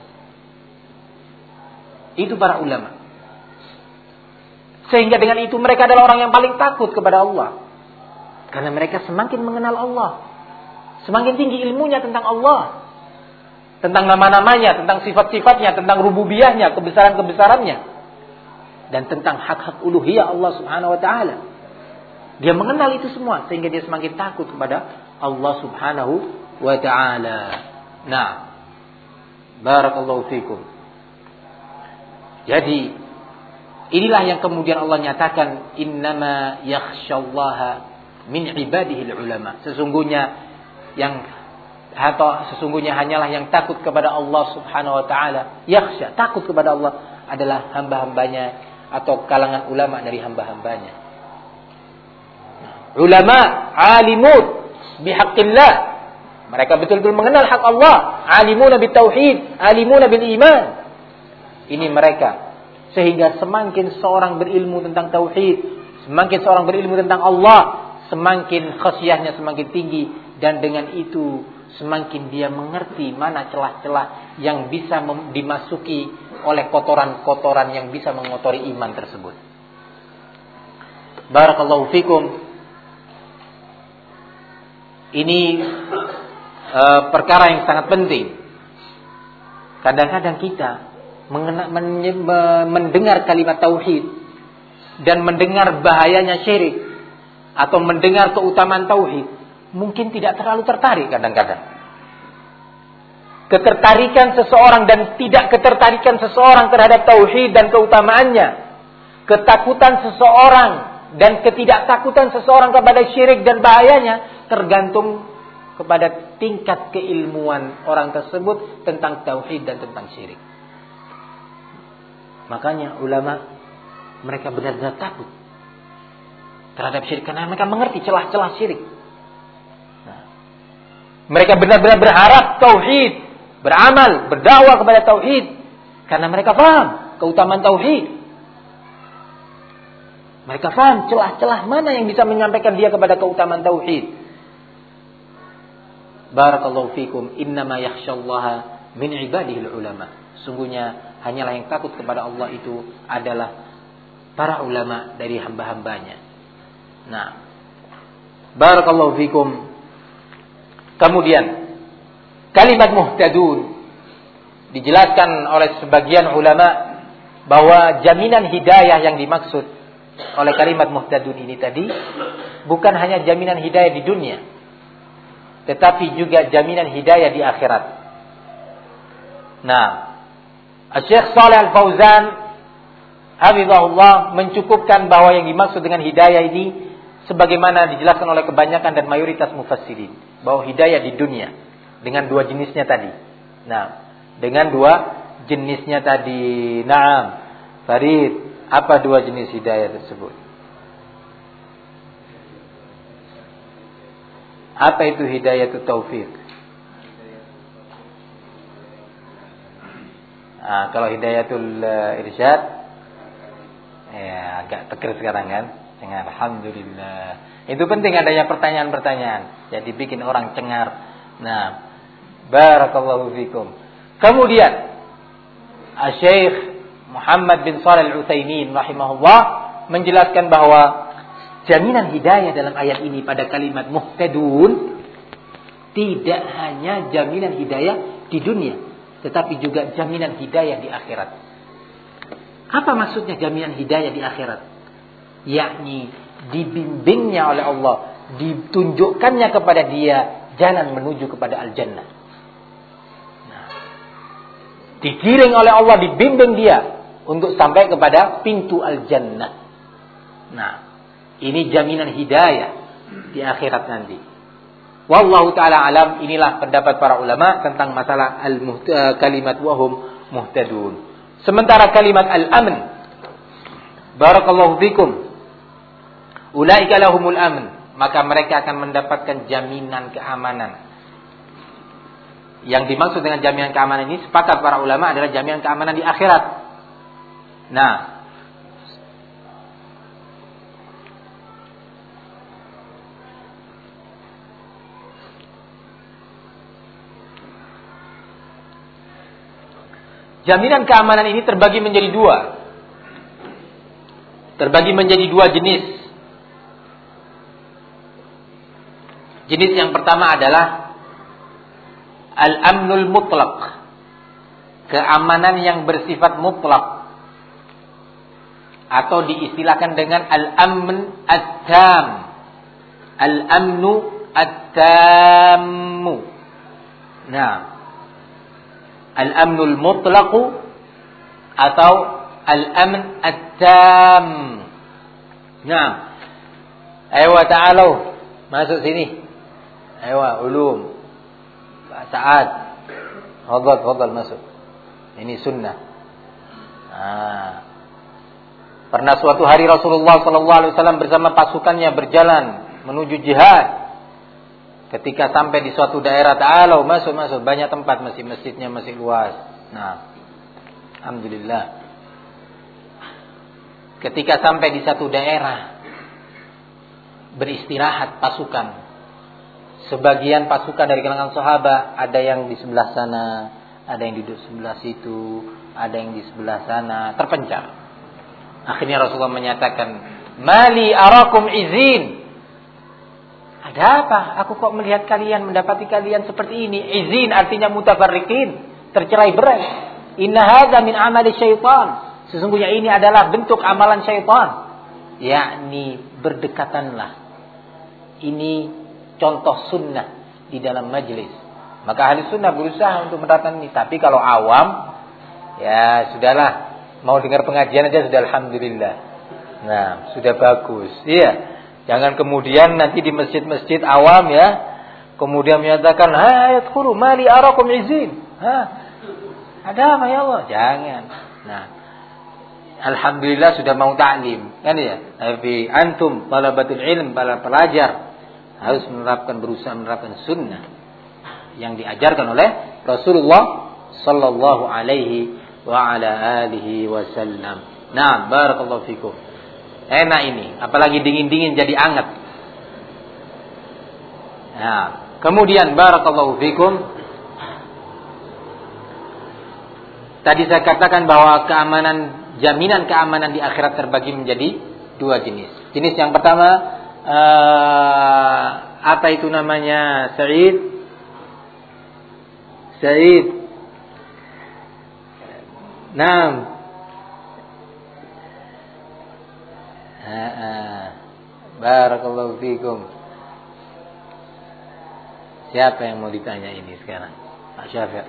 Itu para ulama. Sehingga dengan itu mereka adalah orang yang paling takut kepada Allah. Karena mereka semakin mengenal Allah, semakin tinggi ilmunya tentang Allah, tentang nama-namanya, tentang sifat-sifatnya, tentang rububiyahnya, kebesaran-kebesarannya, dan tentang hak-hak uluhiyah Allah Subhanahu wa taala. Dia mengenal itu semua sehingga dia semakin takut kepada Allah Subhanahu wa taala. Nah, barakallahu fikum. Jadi inilah yang kemudian Allah nyatakan, innama yakhsyallaha min ibadihi ulama. Sesungguhnya yang atau sesungguhnya hanyalah yang takut kepada Allah Subhanahu wa taala, yakhsha, takut kepada Allah adalah hamba-hambanya atau kalangan ulama dari hamba-hambanya. Ulama alimun bihaqqillah. Mereka betul-betul mengenal hak Allah, alimuna bitauhid, alimuna bil iman. Ini mereka. Sehingga semakin seorang berilmu tentang tauhid, semakin seorang berilmu tentang Allah, semakin khasyahnya semakin tinggi, dan dengan itu semakin dia mengerti mana celah-celah yang bisa mem- dimasuki oleh kotoran-kotoran yang bisa mengotori iman tersebut. Barakallahu fikum. Ini uh, perkara yang sangat penting. Kadang-kadang kita mengena- men- mendengar kalimat tauhid dan mendengar bahayanya syirik atau mendengar keutamaan tauhid, mungkin tidak terlalu tertarik kadang-kadang. Ketertarikan seseorang dan tidak ketertarikan seseorang terhadap tauhid dan keutamaannya, ketakutan seseorang dan ketidaktakutan seseorang kepada syirik dan bahayanya, tergantung kepada tingkat keilmuan orang tersebut tentang tauhid dan tentang syirik. Makanya ulama, mereka benar-benar takut terhadap syirik karena mereka mengerti celah-celah syirik. Nah, mereka benar-benar berharap tauhid, beramal, berdakwah kepada tauhid karena mereka paham keutamaan tauhid. Mereka paham celah-celah mana yang bisa menyampaikan dia kepada keutamaan tauhid. Barakallahu fikum. Innama yakhsyallaha min ibadihi ulama. Sungguhnya hanyalah yang takut kepada Allah itu adalah para ulama dari hamba-hambanya. Nah, barakallahu fikum. Kemudian kalimat muhtadun dijelaskan oleh sebagian ulama bahwa jaminan hidayah yang dimaksud oleh kalimat muhtadun ini tadi bukan hanya jaminan hidayah di dunia, tetapi juga jaminan hidayah di akhirat. Nah, Syekh Shalih Al-Fauzan hafizahullah mencukupkan bahwa yang dimaksud dengan hidayah ini sebagaimana dijelaskan oleh kebanyakan dan mayoritas mufassirin, bahwa hidayah di dunia dengan dua jenisnya tadi. Nah, dengan dua jenisnya tadi. Naam, Farid, apa dua jenis hidayah tersebut? Apa itu hidayatul taufik? Nah, kalau hidayatul uh, irsyad, ya agak tegar sekarang kan? Cengar. Alhamdulillah. Itu penting adanya pertanyaan-pertanyaan. Jadi bikin orang cengar. Nah, barakallahu fikum. Kemudian, Syekh Muhammad bin Shalih Al-Utsaimin rahimahullah menjelaskan bahwa jaminan hidayah dalam ayat ini pada kalimat muhtadun tidak hanya jaminan hidayah di dunia, tetapi juga jaminan hidayah di akhirat. Apa maksudnya jaminan hidayah di akhirat? Yakni dibimbingnya oleh Allah, ditunjukkannya kepada dia jalan menuju kepada al-jannah. Nah, digiring oleh Allah, dibimbing dia untuk sampai kepada pintu al-jannah. Nah, ini jaminan hidayah di akhirat nanti. Wallahu ta'ala alam, inilah pendapat para ulama tentang masalah al-kalimat wahum muhtadun. Sementara kalimat al-amn, barakallahu fikum, ulaika lahumul amn, maka mereka akan mendapatkan jaminan keamanan. Yang dimaksud dengan jaminan keamanan ini sepakat para ulama adalah jaminan keamanan di akhirat. Nah, jaminan keamanan ini terbagi menjadi dua. Terbagi menjadi dua jenis. Jenis yang pertama adalah al-amnul mutlaq, keamanan yang bersifat mutlak, atau diistilahkan dengan al-amn at-tam, al-amnu at-tammu. Nah, al-amnul mutlaqu atau al-amn at-tam. Nah, ayo ta'alu masuk sini. Ayo ulum. Pak Sa'ad. Fadhal, fadhal masuk. Ini sunnah. Ah. Pernah suatu hari Rasulullah sallallahu alaihi wasallam bersama pasukannya berjalan menuju jihad. Ketika sampai di suatu daerah, ta'alu masuk masuk, banyak tempat, masih masjidnya masih luas. Nah, alhamdulillah. Ketika sampai di satu daerah, beristirahat pasukan. Sebagian pasukan dari kalangan sahabat, ada yang di sebelah sana, ada yang duduk sebelah situ, ada yang di sebelah sana, terpencar. Akhirnya Rasulullah menyatakan, "Mali arakum izin." Ada apa? Aku kok melihat kalian, mendapati kalian seperti ini. Izin artinya mutafarriqin, tercerai-berai. Inna hadza min amali syaitan. Sesungguhnya ini adalah bentuk amalan syaitan. Yakni berdekatanlah. Ini contoh sunnah di dalam majlis. Maka ahli sunnah berusaha untuk menerapkan ini. Tapi kalau awam, ya sudahlah. Mau dengar pengajian aja sudah alhamdulillah. Nah, sudah bagus. Iya. Jangan kemudian nanti di masjid-masjid awam ya, kemudian menyatakan, "Hayat khuru mali arakum izin." Hah? Ada apa ya Allah? Jangan. Nah, alhamdulillah sudah mau taklim, kan ya? Tapi antum talabatul ilm, para pelajar harus menerapkan, berusaha menerapkan sunnah yang diajarkan oleh Rasulullah sallallahu alaihi wa ala alihi wasallam. Nah, barakallahu fikum. Enak ini, apalagi dingin-dingin jadi anget. Nah, kemudian barakallahu fikum. Tadi saya katakan bahwa keamanan, jaminan keamanan di akhirat terbagi menjadi dua jenis. Jenis yang pertama, uh, apa itu namanya? Sa'id. Sa'id. Naam. Barakallahu fikum. Siapa yang mau ditanya ini sekarang? Pak Syafiq.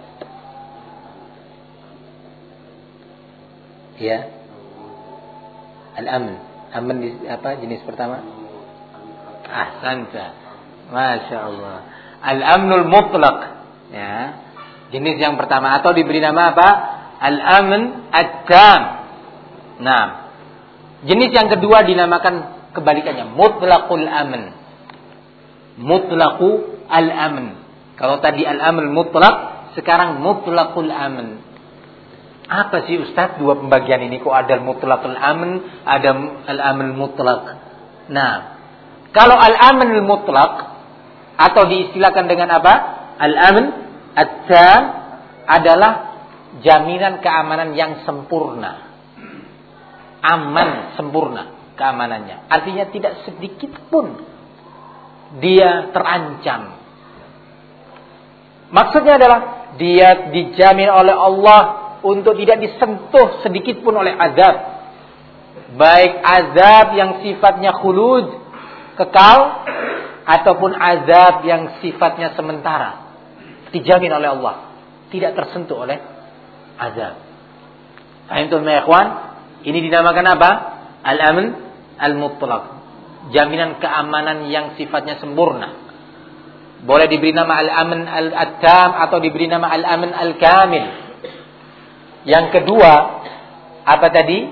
Ya. Al-amn. Aman di apa jenis pertama? Ahsanta. Masya Allah. Al-amnul mutlaq. Ya. Jenis yang pertama atau diberi nama apa? Al-amn at-tam. Nah. Jenis yang kedua dinamakan kebalikannya mutlaqul amn. Mutlaqu al-amn. Kalau tadi al-amn mutlaq, sekarang mutlaqul amn. Apa sih Ustaz dua pembagian ini? Kok ada mutlaqul amn, ada al-amn mutlaq? Nah, kalau al-amn mutlaq atau diistilahkan dengan apa? Al-amn at-tam adalah jaminan keamanan yang sempurna. Aman sempurna keamanannya. Artinya tidak sedikit pun dia terancam. Maksudnya adalah dia dijamin oleh Allah untuk tidak disentuh sedikit pun oleh azab. Baik azab yang sifatnya khulud, kekal, ataupun azab yang sifatnya sementara. Dijamin oleh Allah. Tidak tersentuh oleh azab. Fahimtum ya ikhwan? Ini dinamakan apa? Al-amn al-mutlaq. Jaminan keamanan yang sifatnya sempurna. Boleh diberi nama al-amn al-attam atau diberi nama al-amn al-kamil. Yang kedua, apa tadi?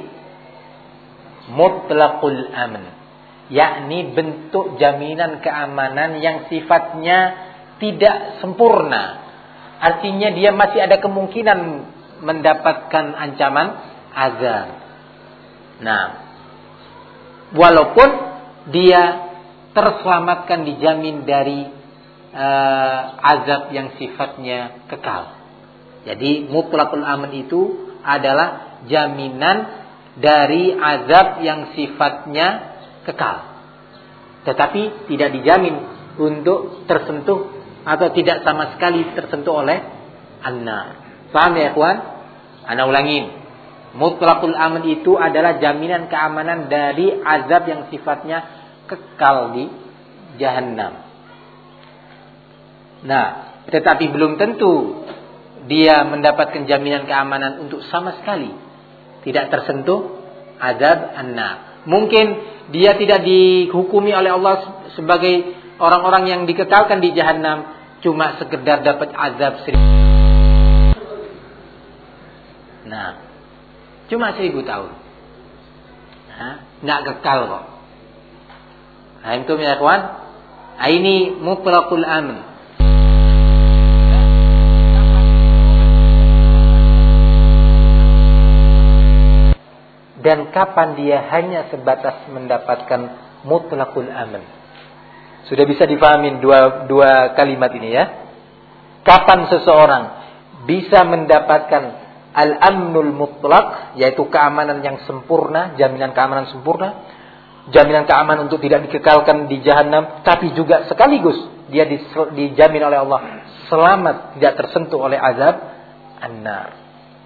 Mutlaqul amn. Yakni bentuk jaminan keamanan yang sifatnya tidak sempurna. Artinya dia masih ada kemungkinan mendapatkan ancaman azab. Nah, walaupun dia terselamatkan, dijamin dari uh, azab yang sifatnya kekal. Jadi mutlaqul aman itu adalah jaminan dari azab yang sifatnya kekal. Tetapi tidak dijamin untuk tersentuh atau tidak sama sekali tersentuh oleh an-nar. Paham ya ikhwan? Ana ulangin. Mutlaqul aman itu adalah jaminan keamanan dari azab yang sifatnya kekal di jahannam. Nah, tetapi belum tentu dia mendapatkan jaminan keamanan untuk sama sekali tidak tersentuh azab an-nar. Mungkin dia tidak dihukumi oleh Allah sebagai orang-orang yang dikekalkan di jahannam, cuma sekedar dapat azab seribu. Nah, cuma seribu tahun. Nah, nggak kekal kok. Nah, itu ya kawan. Ini mutlaqul aman. Dan kapan dia hanya sebatas mendapatkan mutlaqul aman. Sudah bisa difahami dua, dua kalimat ini ya. Kapan seseorang bisa mendapatkan al-amnul mutlaq, yaitu keamanan yang sempurna, jaminan keamanan sempurna, jaminan keamanan untuk tidak dikekalkan di jahannam, tapi juga sekaligus dia dijamin oleh Allah selamat, tidak tersentuh oleh azab an-nar.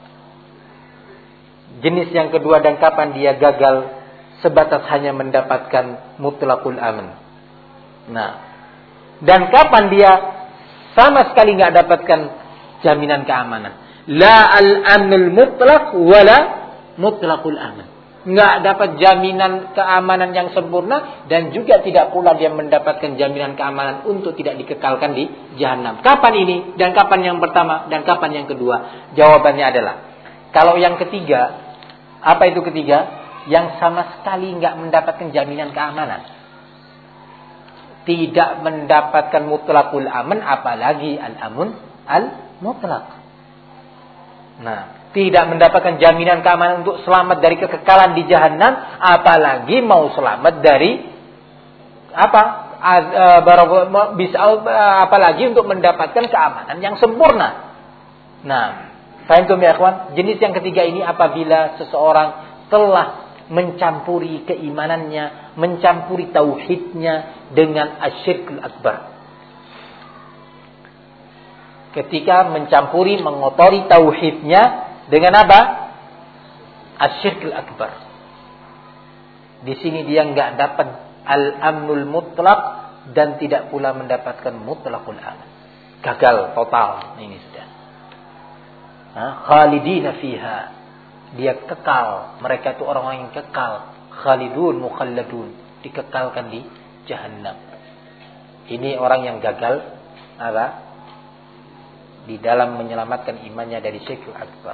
Jenis yang kedua, dan kapan dia gagal sebatas hanya mendapatkan mutlaqul aman. Nah, dan kapan dia sama sekali nggak dapatkan jaminan keamanan. La al-amnul mutlaq wala mutlaqul aman. Nggak dapat jaminan keamanan yang sempurna, dan juga tidak pula dia mendapatkan jaminan keamanan untuk tidak dikekalkan di jahannam. Kapan ini? Dan kapan yang pertama? Dan kapan yang kedua? Jawabannya adalah, kalau yang ketiga, apa itu ketiga? Yang sama sekali nggak mendapatkan jaminan keamanan. Tidak mendapatkan mutlaqul aman, apalagi al-amun al-mutlaq. Nah, tidak mendapatkan jaminan keamanan untuk selamat dari kekekalan di jahannam, apalagi mau selamat dari apa? Bisa apalagi untuk mendapatkan keamanan yang sempurna. Nah, fahimtum ya ikhwan? Jenis yang ketiga ini apabila seseorang telah mencampuri keimanannya, mencampuri tauhidnya dengan asyirkul akbar. Ketika mencampuri, mengotori tauhidnya dengan apa? Asyirkul akbar. Di sini dia enggak dapat al-amnul mutlaq dan tidak pula mendapatkan mutlaqul aman. Gagal total ini sudah. Nah, khalidina fiha. Dia kekal, mereka itu orang-orang yang kekal. Khalidun mukhalladun, dikekalkan di jahannam. Ini orang yang gagal apa? Di dalam menyelamatkan imannya dari syirkul akbar.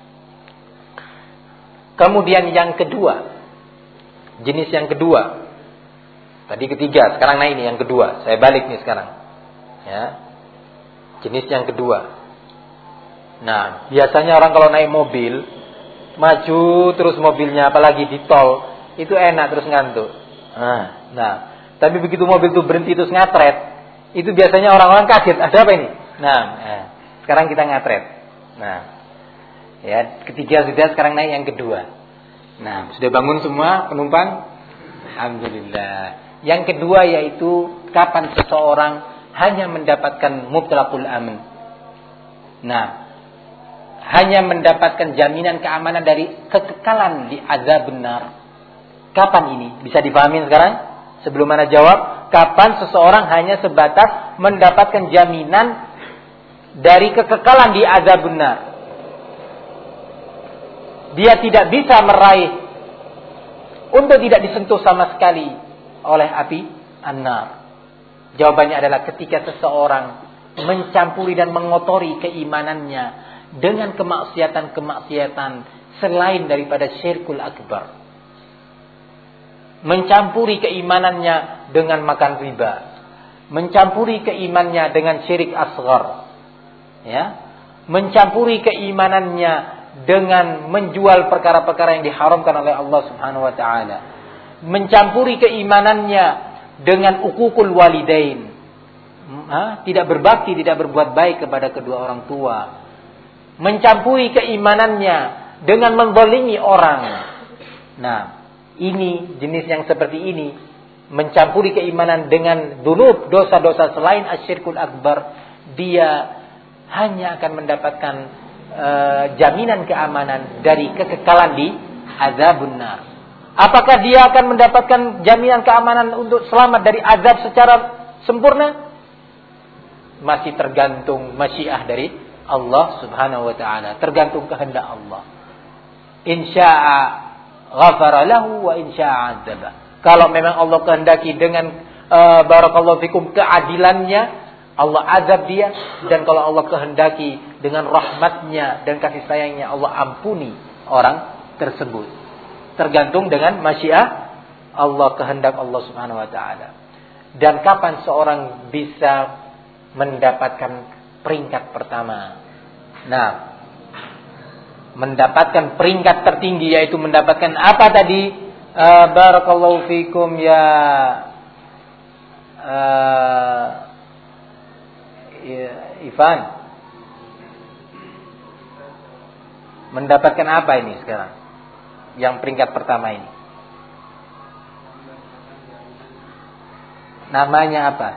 Kemudian yang kedua, jenis yang kedua. Tadi ketiga, sekarang naik ini yang kedua. Saya balik nih sekarang. Ya. Jenis yang kedua. Nah, biasanya orang kalau naik mobil, maju terus mobilnya, apalagi di tol, itu enak terus ngantuk. Nah, nah, tapi begitu mobil itu berhenti terus ngatret, itu biasanya orang-orang kaget. Ada apa ini? Nah, nah sekarang kita ngatret. Nah, ya ketiga sudah, sekarang naik yang kedua. Nah, sudah bangun semua penumpang? Alhamdulillah. Yang kedua yaitu kapan seseorang hanya mendapatkan mutlaqul aman. Nah, hanya mendapatkan jaminan keamanan dari kekekalan di azab benar. Kapan ini? Bisa dipahami sekarang? Sebelum Anda jawab, kapan seseorang hanya sebatas mendapatkan jaminan dari kekekalan di azab benar? Dia tidak bisa meraih untuk tidak disentuh sama sekali oleh api an-nar. Jawabannya adalah ketika seseorang mencampuri dan mengotori keimanannya dengan kemaksiatan-kemaksiatan selain daripada syirkul akbar. Mencampuri keimanannya dengan makan riba. Mencampuri keimanannya dengan syirik asghar. Ya. Mencampuri keimanannya dengan menjual perkara-perkara yang diharamkan oleh Allah Subhanahu wa taala. Mencampuri keimanannya dengan uququl walidain. Ha? Tidak berbakti, tidak berbuat baik kepada kedua orang tua. Mencampuri keimanannya dengan menzalimi orang. Nah, ini jenis yang seperti ini, mencampuri keimanan dengan dzunub, dosa-dosa selain asyirkul akbar, dia hanya akan mendapatkan uh, jaminan keamanan dari kekekalan di azabun nar. Apakah dia akan mendapatkan jaminan keamanan untuk selamat dari azab secara sempurna? Masih tergantung masyiah dari Allah Subhanahu wa taala, tergantung kehendak Allah. Insya'a ghafara lahu wa insya'a 'adzaba. Kalau memang Allah kehendaki dengan uh, barakallahu fikum keadilannya, Allah azab dia, dan kalau Allah kehendaki dengan rahmatnya dan kasih sayangnya, Allah ampuni orang tersebut. Tergantung dengan masyiah Allah, kehendak Allah Subhanahu wa taala. Dan kapan seorang bisa mendapatkan peringkat pertama? Nah, mendapatkan peringkat tertinggi yaitu mendapatkan apa tadi? Uh, barakallahu fikum ya, uh, ya Ivan. Mendapatkan apa ini sekarang? Yang peringkat pertama ini. Namanya apa?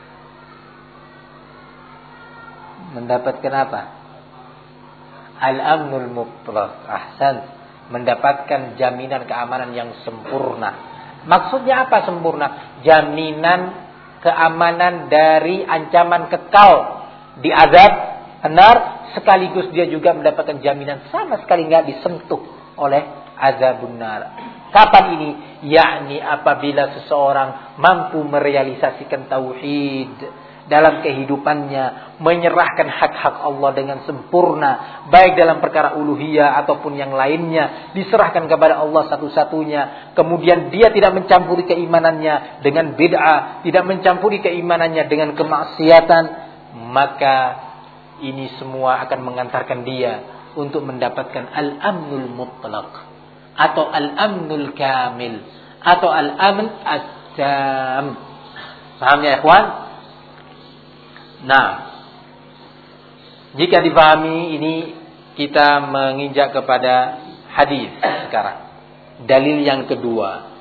Mendapatkan apa? Al-amnul mutlaq. Ahsan. Mendapatkan jaminan keamanan yang sempurna. Maksudnya apa sempurna? Jaminan keamanan dari ancaman kekal di azab benar, sekaligus dia juga mendapatkan jaminan sama sekali enggak disentuh oleh azabun nar. Kapan ini? Yakni apabila seseorang mampu merealisasikan tauhid dalam kehidupannya, menyerahkan hak-hak Allah dengan sempurna, baik dalam perkara uluhiyah ataupun yang lainnya, diserahkan kepada Allah satu-satunya. Kemudian dia tidak mencampuri keimanannya dengan bid'ah, tidak mencampuri keimanannya dengan kemaksiatan, maka ini semua akan mengantarkan dia untuk mendapatkan al-amnul mutlaq atau al-amnul kamil atau al-amn at-tam. Paham ya ikhwan? Nah, jika dipahami ini, kita menginjak kepada hadis sekarang. Dalil yang kedua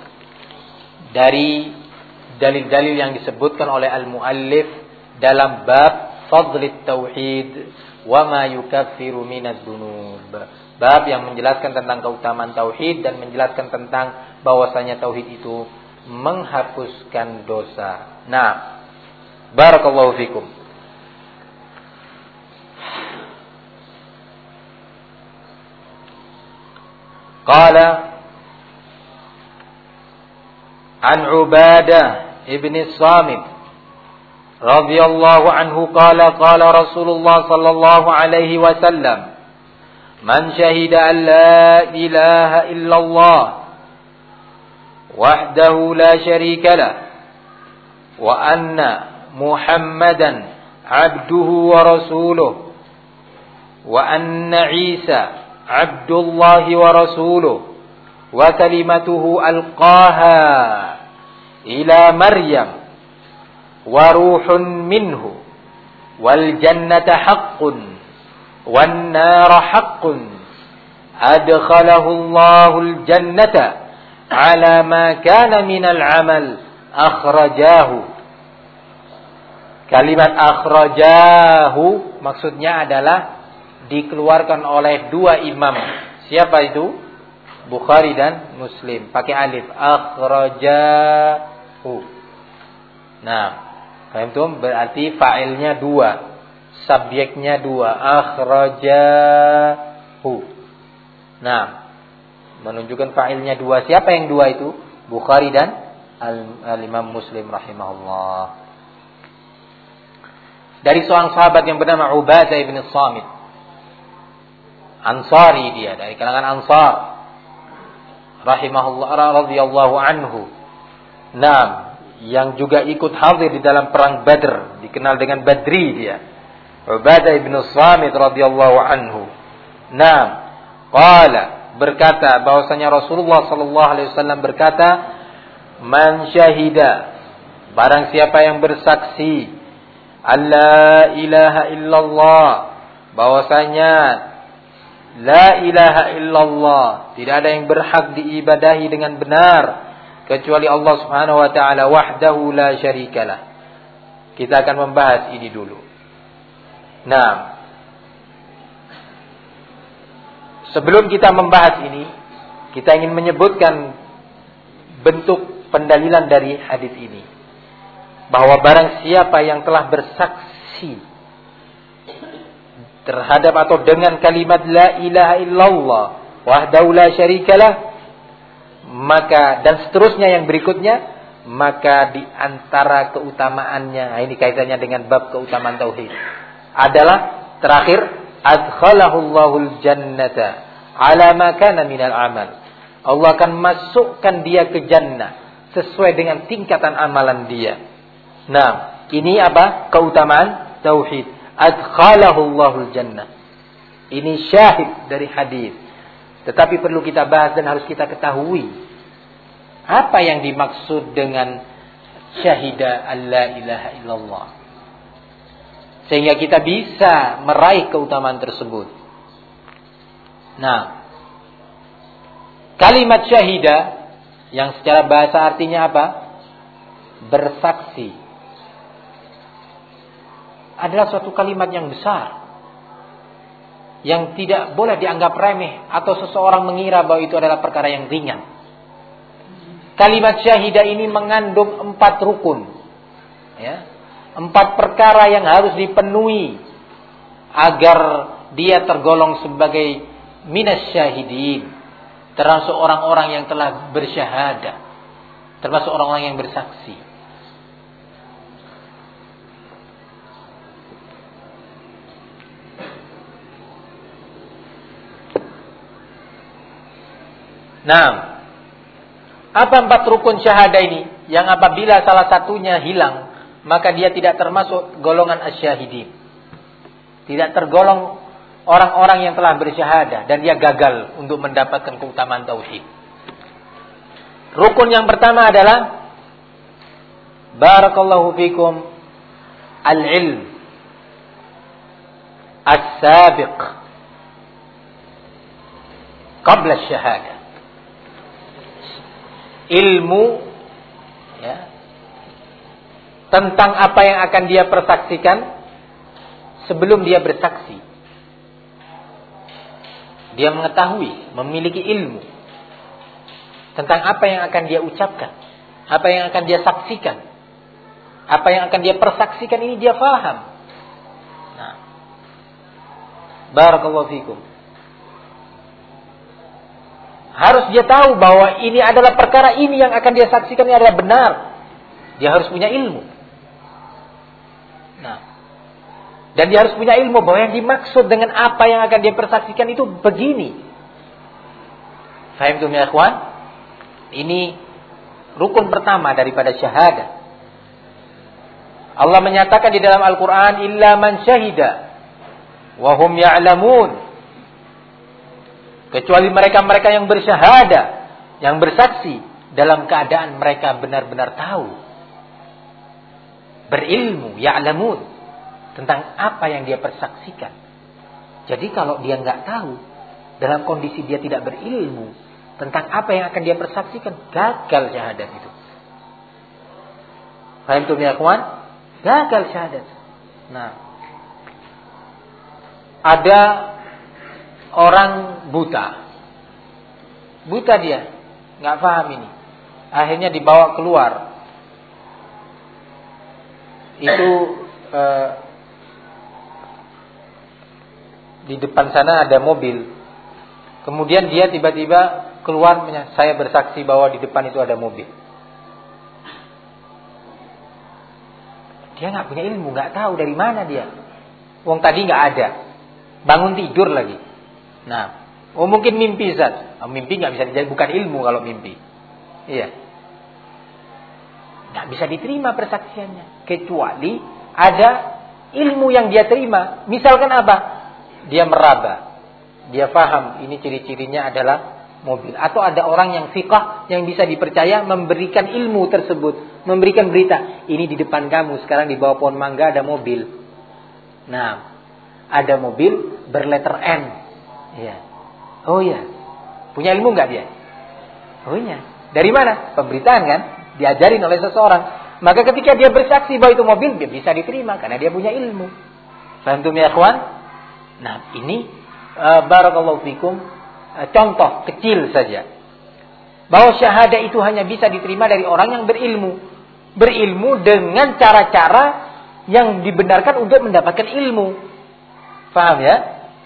dari dalil-dalil yang disebutkan oleh al-muallif dalam bab fadlit tauhid wa ma yukaffiru minadz dzunub. Bab yang menjelaskan tentang keutamaan tauhid dan menjelaskan tentang bahwasanya tauhid itu menghapuskan dosa. Nah, barakallahu fikum. Qala an Ubadah ibn Samit radhiyallahu anhu qala qala Rasulullah sallallahu alaihi wasallam man syahida an la ilaha illallah wahdahu la syarika lah wa anna Muhammadan abduhu wa rasuluh wa anna Isa abdullahi wa rasuluh wa kalimatuhu alqaha ila Maryam wa ruhun minhu wal jannata haqqun wan nara haqqun adkhalahu Allahul jannata ala ma kana minal amal akhrajahu. Kalimat akhrajahu maksudnya adalah dikeluarkan oleh dua imam. Siapa itu? Bukhari dan Muslim. Pakai alif. Akhrajahu. Nah, itu berarti fa'ilnya dua, subjeknya dua. Akhrajahu. Nah, menunjukkan fa'ilnya dua. Siapa yang dua itu? Bukhari dan Al-Imam Muslim rahimahullah. Dari seorang sahabat yang bernama Ubadah ibn Samit. Ansari dia, dari kalangan Ansar rahimahullah radhiyallahu anhu. Nah, yang juga ikut hadir di dalam perang Badr, dikenal dengan Badri dia. Ubadah ibn Samit radhiyallahu anhu. Nah, qala berkata bahwasanya Rasulullah sallallahu alaihi wasallam berkata, "Man syahida, barang siapa yang bersaksi alla ilaha illallah, bahwasanya la ilaha illallah, tidak ada yang berhak diibadahi dengan benar kecuali Allah Subhanahu wa taala wahdahu la syarikalah." Kita akan membahas ini dulu. Nah, sebelum kita membahas ini, kita ingin menyebutkan bentuk pendalilan dari hadis ini, bahwa barang siapa yang telah bersaksi terhadap atau dengan kalimat la ilaha illallah wahdahu la syarikalah, maka dan seterusnya yang berikutnya, maka di antara keutamaannya, nah ini kaitannya dengan bab keutamaan tauhid, adalah terakhir adkhalahu Allahul jannata ala ma kana minal amal. Allah akan masukkan dia ke jannah sesuai dengan tingkatan amalan dia. Nah, ini apa? Keutamaan tauhid. Adkhalahu Allahul jannah. Ini syahid dari hadis. Tetapi perlu kita bahas dan harus kita ketahui apa yang dimaksud dengan syahida alla ilaha illallah, sehingga kita bisa meraih keutamaan tersebut. Nah, kalimat syahida yang secara bahasa artinya apa? Bersaksi. Adalah suatu kalimat yang besar, yang tidak boleh dianggap remeh atau seseorang mengira bahwa itu adalah perkara yang ringan. Kalimat syahidah ini mengandung empat rukun, ya, empat perkara yang harus dipenuhi agar dia tergolong sebagai minas syahidin, termasuk orang-orang yang telah bersyahadah, termasuk orang-orang yang bersaksi. Nah, apa empat rukun syahadah ini? Yang apabila salah satunya hilang, maka dia tidak termasuk golongan asyahidin. Tidak tergolong orang-orang yang telah bersyahadah, dan dia gagal untuk mendapatkan keutamaan tauhid. Rukun yang pertama adalah barakallahu fikum al-ilm as-sabiq qabla asy-syahadah. Ilmu, ya, tentang apa yang akan dia persaksikan sebelum dia bersaksi. Dia mengetahui, memiliki ilmu tentang apa yang akan dia ucapkan Apa yang akan dia saksikan, apa yang akan dia persaksikan ini dia faham. Nah, barakallahu fikum. Harus dia tahu bahwa ini adalah perkara ini yang akan dia saksikan ini adalah benar. Dia harus punya ilmu. Nah, dan dia harus punya ilmu bahwa yang dimaksud dengan apa yang akan dia persaksikan itu begini. Fahimtum ya ikhwan? Ini rukun pertama daripada syahadah. Allah menyatakan di dalam Al-Quran, illa man syahida wa hum ya'lamun. Kecuali mereka-mereka yang bersyahadah, yang bersaksi dalam keadaan mereka benar-benar tahu, berilmu, ya'lamun, tentang apa yang dia persaksikan. Jadi kalau dia nggak tahu, dalam kondisi dia tidak berilmu tentang apa yang akan dia persaksikan, gagal syahadat itu. Paham tuh ya kawan? Gagal syahadat. Nah, ada orang buta, buta dia, nggak paham ini. Akhirnya dibawa keluar. Itu eh, di depan sana ada mobil. Kemudian dia tiba-tiba keluar, saya bersaksi bahwa di depan itu ada mobil. Dia nggak punya ilmu, nggak tahu dari mana dia. Wong tadi nggak ada, bangun tidur lagi. Nah, oh mungkin mimpi Zat. Oh, mimpi nggak bisa dijadi, bukan ilmu kalau mimpi. Iya, nggak bisa diterima persaksiannya kecuali ada ilmu yang dia terima. Misalkan apa? Dia meraba, dia paham ini ciri-cirinya adalah mobil. Atau ada orang yang fiqh yang bisa dipercaya memberikan ilmu tersebut, memberikan berita, ini di depan kamu sekarang di bawah pohon mangga ada mobil. Nah, ada mobil berletter N. Iya. Oh iya. Punya ilmu enggak dia? Oh iya. Dari mana? Pemberitaan kan? Diajarin oleh seseorang. Maka ketika dia bersaksi bahwa itu mobil, dia bisa diterima karena dia punya ilmu. Faham ya ikhwan? Nah, ini uh, barakallahu fikum, uh, contoh kecil saja. Bahwa syahadah itu hanya bisa diterima dari orang yang berilmu. Berilmu dengan cara-cara yang dibenarkan untuk mendapatkan ilmu. Paham ya?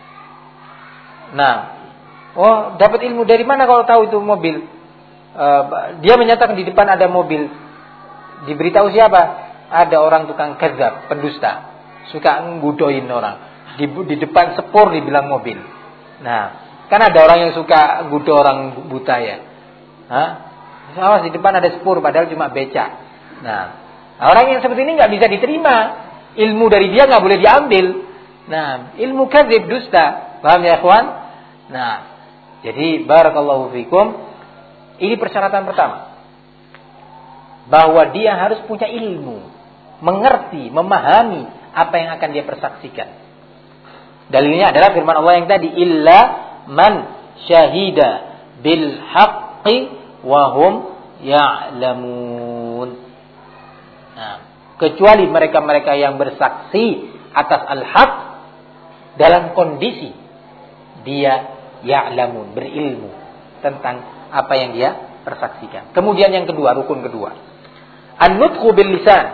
Nah, oh dapat ilmu dari mana kalau tahu itu mobil? Uh, dia menyatakan di depan ada mobil. Diberitahu siapa? Ada orang tukang kadzab, pendusta, suka nggudoin orang. Di, di depan sepur dibilang mobil. Nah, kan ada orang yang suka nggudo orang buta ya. Hah? Awas di depan ada sepur padahal cuma becak. Nah, orang yang seperti ini nggak bisa diterima. Ilmu dari dia nggak boleh diambil. Nah, ilmu kadzib, dusta. Paham ya, ikhwan? Nah, jadi barakallahu fikum, ini persyaratan pertama. Bahwa dia harus punya ilmu, mengerti, memahami apa yang akan dia persaksikan. Dalilnya adalah firman Allah yang tadi, illa man syahida bil haqqi wa hum ya'lamun. Nah, kecuali mereka-mereka yang bersaksi atas al-haq dalam kondisi dia ya'lamun, berilmu tentang apa yang dia persaksikan. Kemudian yang kedua, rukun kedua, an-nutqu bil lisan,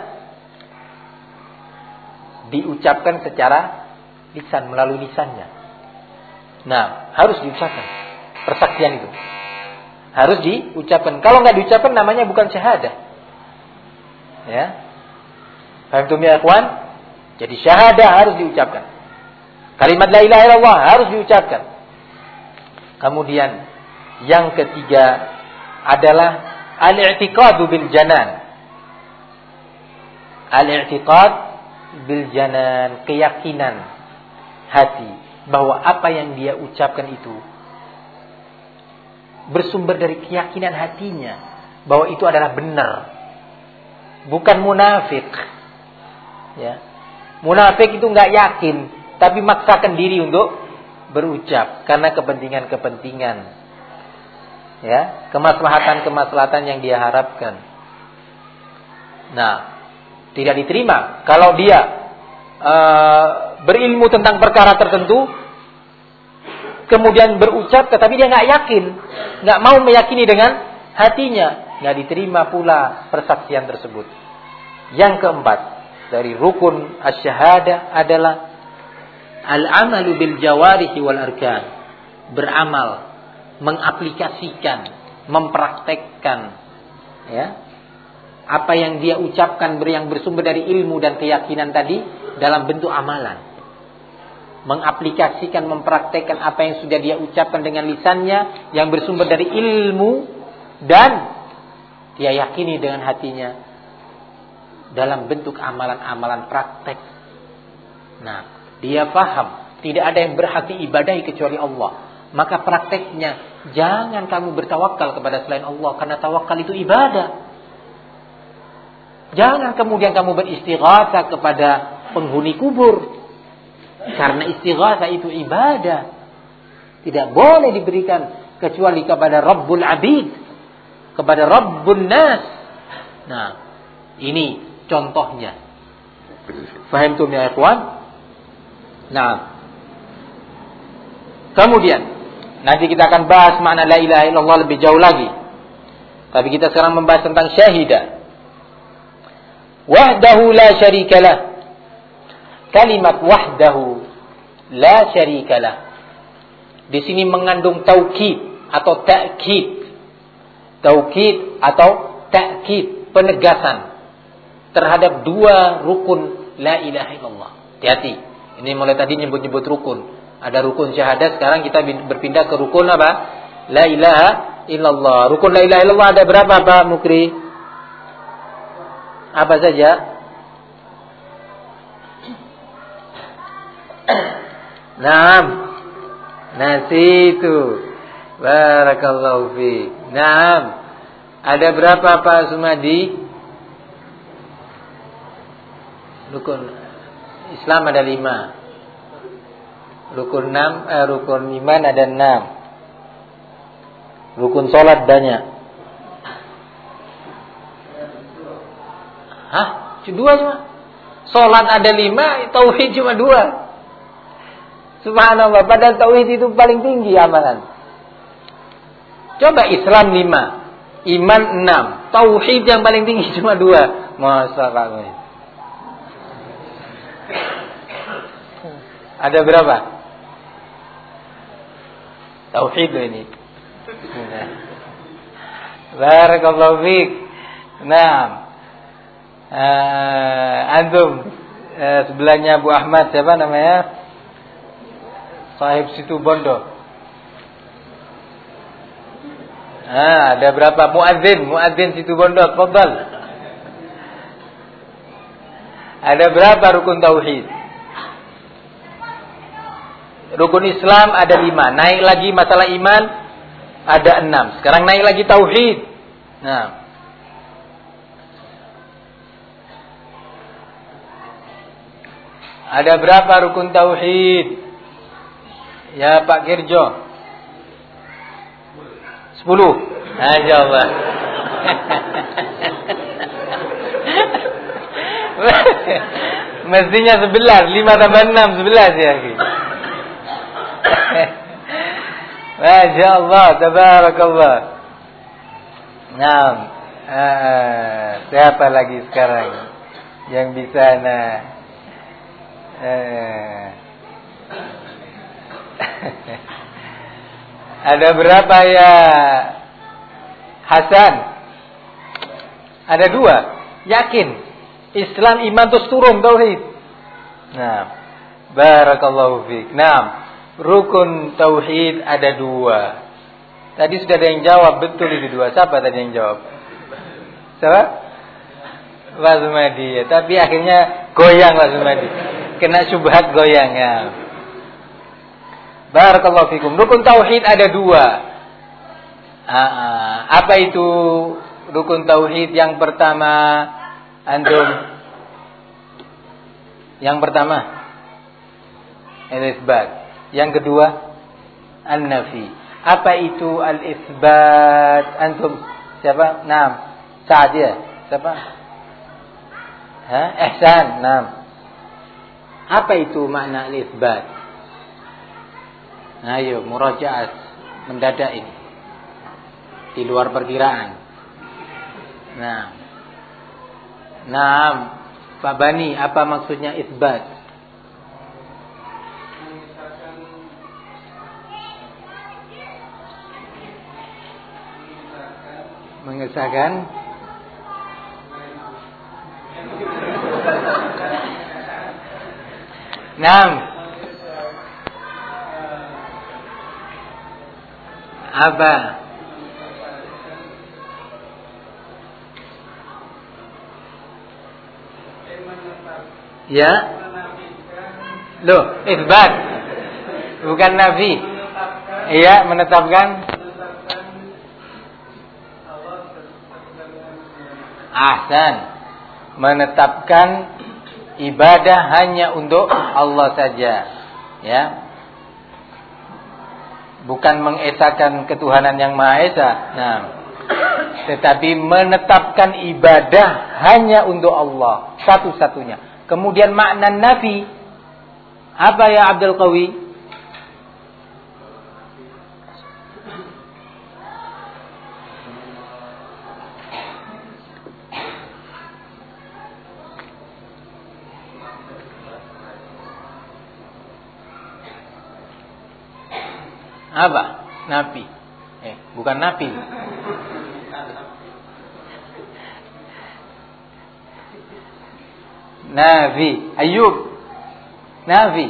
diucapkan secara lisan, melalui lisannya. Nah, harus diucapkan persaksian itu, harus diucapkan. Kalau nggak diucapkan namanya bukan syahadah. Ya, paham tuh ya ikhwan? Jadi syahadah harus diucapkan. Kalimat la ilaha illallah harus diucapkan. Kemudian yang ketiga adalah al-i'tiqadu bil janan. Al-i'tiqad bil janan, keyakinan hati bahwa apa yang dia ucapkan itu bersumber dari keyakinan hatinya bahwa itu adalah benar. Bukan munafik. Ya. Munafik itu enggak yakin, tapi maksakan diri untuk berucap karena kepentingan-kepentingan, ya, kemaslahatan-kemaslahatan yang dia harapkan. Nah, tidak diterima kalau dia uh, berilmu tentang perkara tertentu, kemudian berucap, tetapi dia nggak yakin, nggak mau meyakini dengan hatinya, nggak diterima pula persaksian tersebut. Yang keempat dari rukun asyhadah adalah al-amalu bil jawarihi wal arkan. Beramal, mengaplikasikan, mempraktekkan, ya, apa yang dia ucapkan yang bersumber dari ilmu dan keyakinan tadi dalam bentuk amalan. Mengaplikasikan, mempraktekkan apa yang sudah dia ucapkan dengan lisannya yang bersumber dari ilmu dan dia yakini dengan hatinya dalam bentuk amalan-amalan praktek. Nah, dia paham tidak ada yang berhak diibadahi kecuali Allah. Maka prakteknya, jangan kamu bertawakal kepada selain Allah, karena tawakal itu ibadah. Jangan kemudian kamu beristighatsah kepada penghuni kubur, karena istighatsah itu ibadah. Tidak boleh diberikan kecuali kepada Rabbul Abid, kepada Rabbun Nas. Nah, ini contohnya. Fahimtum ya ikhwan? Nah, kemudian nanti kita akan bahas makna la ilaha illallah lebih jauh lagi. Tapi kita sekarang membahas tentang syahidah. Wahdahu la syarikalah. Kalimat wahdahu la syarikalah di sini mengandung taukid atau ta'kid. Taukid atau ta'kid, penegasan terhadap dua rukun la ilaha illallah. Hati-hati. Ini mulai tadi nyebut-nyebut rukun. Ada rukun syahadat, sekarang kita berpindah ke rukun apa? La ilaha illallah. Rukun la ilaha illallah ada berapa Pak Mukri? Apa saja? Naam. Nasi itu. Barakallahu fiik. Naam. Ada berapa Pak Sumadi? Rukun Islam ada lima. Rukun enam, eh, rukun iman ada enam. Rukun sholat banyak. Hah? Cuma dua cuma? Sholat ada lima, tauhid cuma dua. Subhanallah, padahal tauhid itu paling tinggi amalan. Coba Islam lima, iman enam, tauhid yang paling tinggi cuma dua. Masa kamu? Ada berapa? Tauhid ini. Barakallahu fiik. Naam. Uh, antum uh, sebelahnya Abu Ahmad siapa namanya? Sahib Situ Bondo. Ah, ada berapa muadzin? Muadzin Situ Bondo, tafadhal. Ada berapa rukun tauhid? Rukun Islam ada lima. Naik lagi masalah iman ada enam. Sekarang naik lagi tauhid. Nah, ada berapa rukun tauhid? Ya Pak Kirjo. Sepuluh. Masya Allah. Mestinya sebelas. Lima tambah enam sebelas ya. Masya Allah, tabarakallah. Nah, ah, siapa lagi sekarang yang bisa nah? Eh. Ada berapa ya Hasan? Ada dua. Yakin Islam iman terus turun tauhid. Nah, barakallahu fiik. Nah, rukun tauhid ada dua. Tadi sudah ada yang jawab, betul itu dua. Siapa tadi yang jawab? Siapa? Pak Sumadi. Ya. Tapi akhirnya goyang Pak Sumadi. Kena syubhat goyang ya. Barakallahu fikum. Rukun tauhid ada dua. Aa, apa itu rukun tauhid yang pertama? Antum? Yang pertama al-isbat. Yang kedua an-nafi. Apa itu al-isbat? Antum siapa? Naam. Sa'ad ya? Siapa? Ha? Ihsan. Naam. Apa itu makna al-isbat? Ayo murajaat mendadak ini. di luar perkiraan. Nah. Nah, Pak Bani, apa maksudnya isbat? Mengesahkan Naam. Apa? Ya. Loh, isbat. Bukan nafi. Iya, menetapkan. Ahsan. Menetapkan ibadah hanya untuk Allah saja, ya. Bukan mengesahkan ketuhanan yang Maha Esa. Nah, tetapi menetapkan ibadah hanya untuk Allah satu-satunya. Kemudian makna nafi apa ya Abdul Qawi? Apa? Nafi. Eh, bukan nafi. Nafi. Ayub. Nafi.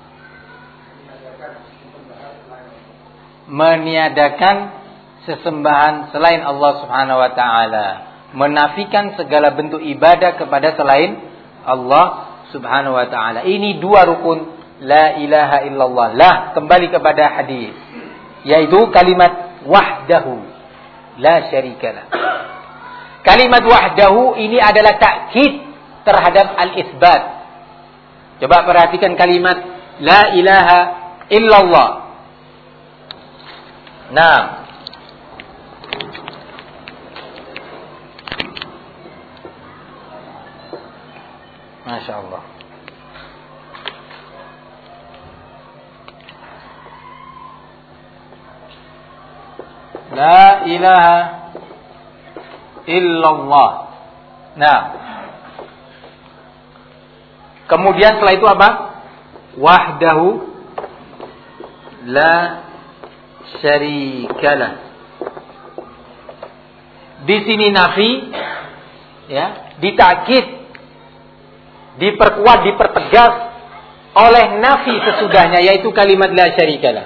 Meniadakan sesembahan selain Allah Subhanahu wa taala. Menafikan segala bentuk ibadah kepada selain Allah Subhanahu wa taala. Ini dua rukun la ilaha illallah. Lah, kembali kepada hadis, yaitu kalimat wahdahu la syarikalah. Kalimat wahdahu ini adalah takkid terhadap al-isbat. Coba perhatikan kalimat la ilaha illallah. Nah, Masya Allah. La ilaha illallah. Nah, kemudian setelah itu apa? Wahdahu la syarikalah. Di sini nafi, ya, ditakkid, diperkuat, dipertegas oleh nafi sesudahnya, yaitu kalimat la syarikalah.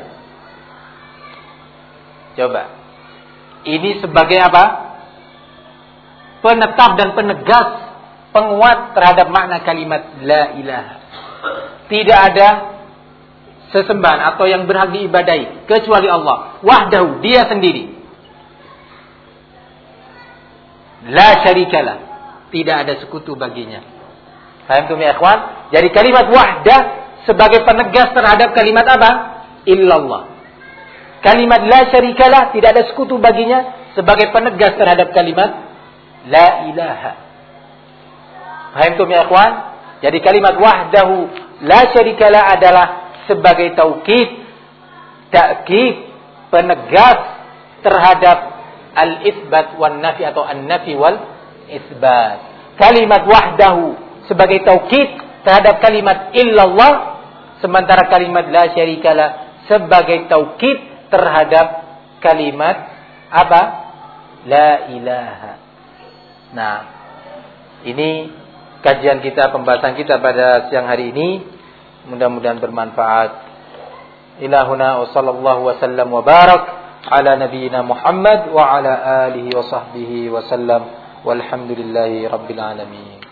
Coba. Ini sebagai apa? Penetap dan penegas, penguat terhadap makna kalimat la ilaha. Tidak ada sesembahan atau yang berhak diibadahi kecuali Allah. Wahdahu, dia sendiri. La syarikalah, tidak ada sekutu baginya. Paham tuh ya ikhwan? Jadi kalimat wahdah sebagai penegas terhadap kalimat apa? Illallah. Kalimat la syarikalah, tidak ada sekutu baginya, sebagai penegas terhadap kalimat la ilaha. Paham tuh ya ikhwan? Jadi kalimat wahdahu la syarikalah adalah sebagai taukid, takkid, penegas terhadap al-isbat wan nafi atau an-nafi wal isbat. Kalimat wahdahu sebagai taukid terhadap kalimat illallah, sementara kalimat la syarikalah sebagai taukid terhadap kalimat apa? La ilaha. Nah, ini kajian kita, pembahasan kita pada siang hari ini. Mudah-mudahan bermanfaat. Ilahuna wa sallallahu wa sallam wa barak ala nabiyyina Muhammad wa ala alihi wa sahbihi wa sallam. Walhamdulillahi rabbil alamin.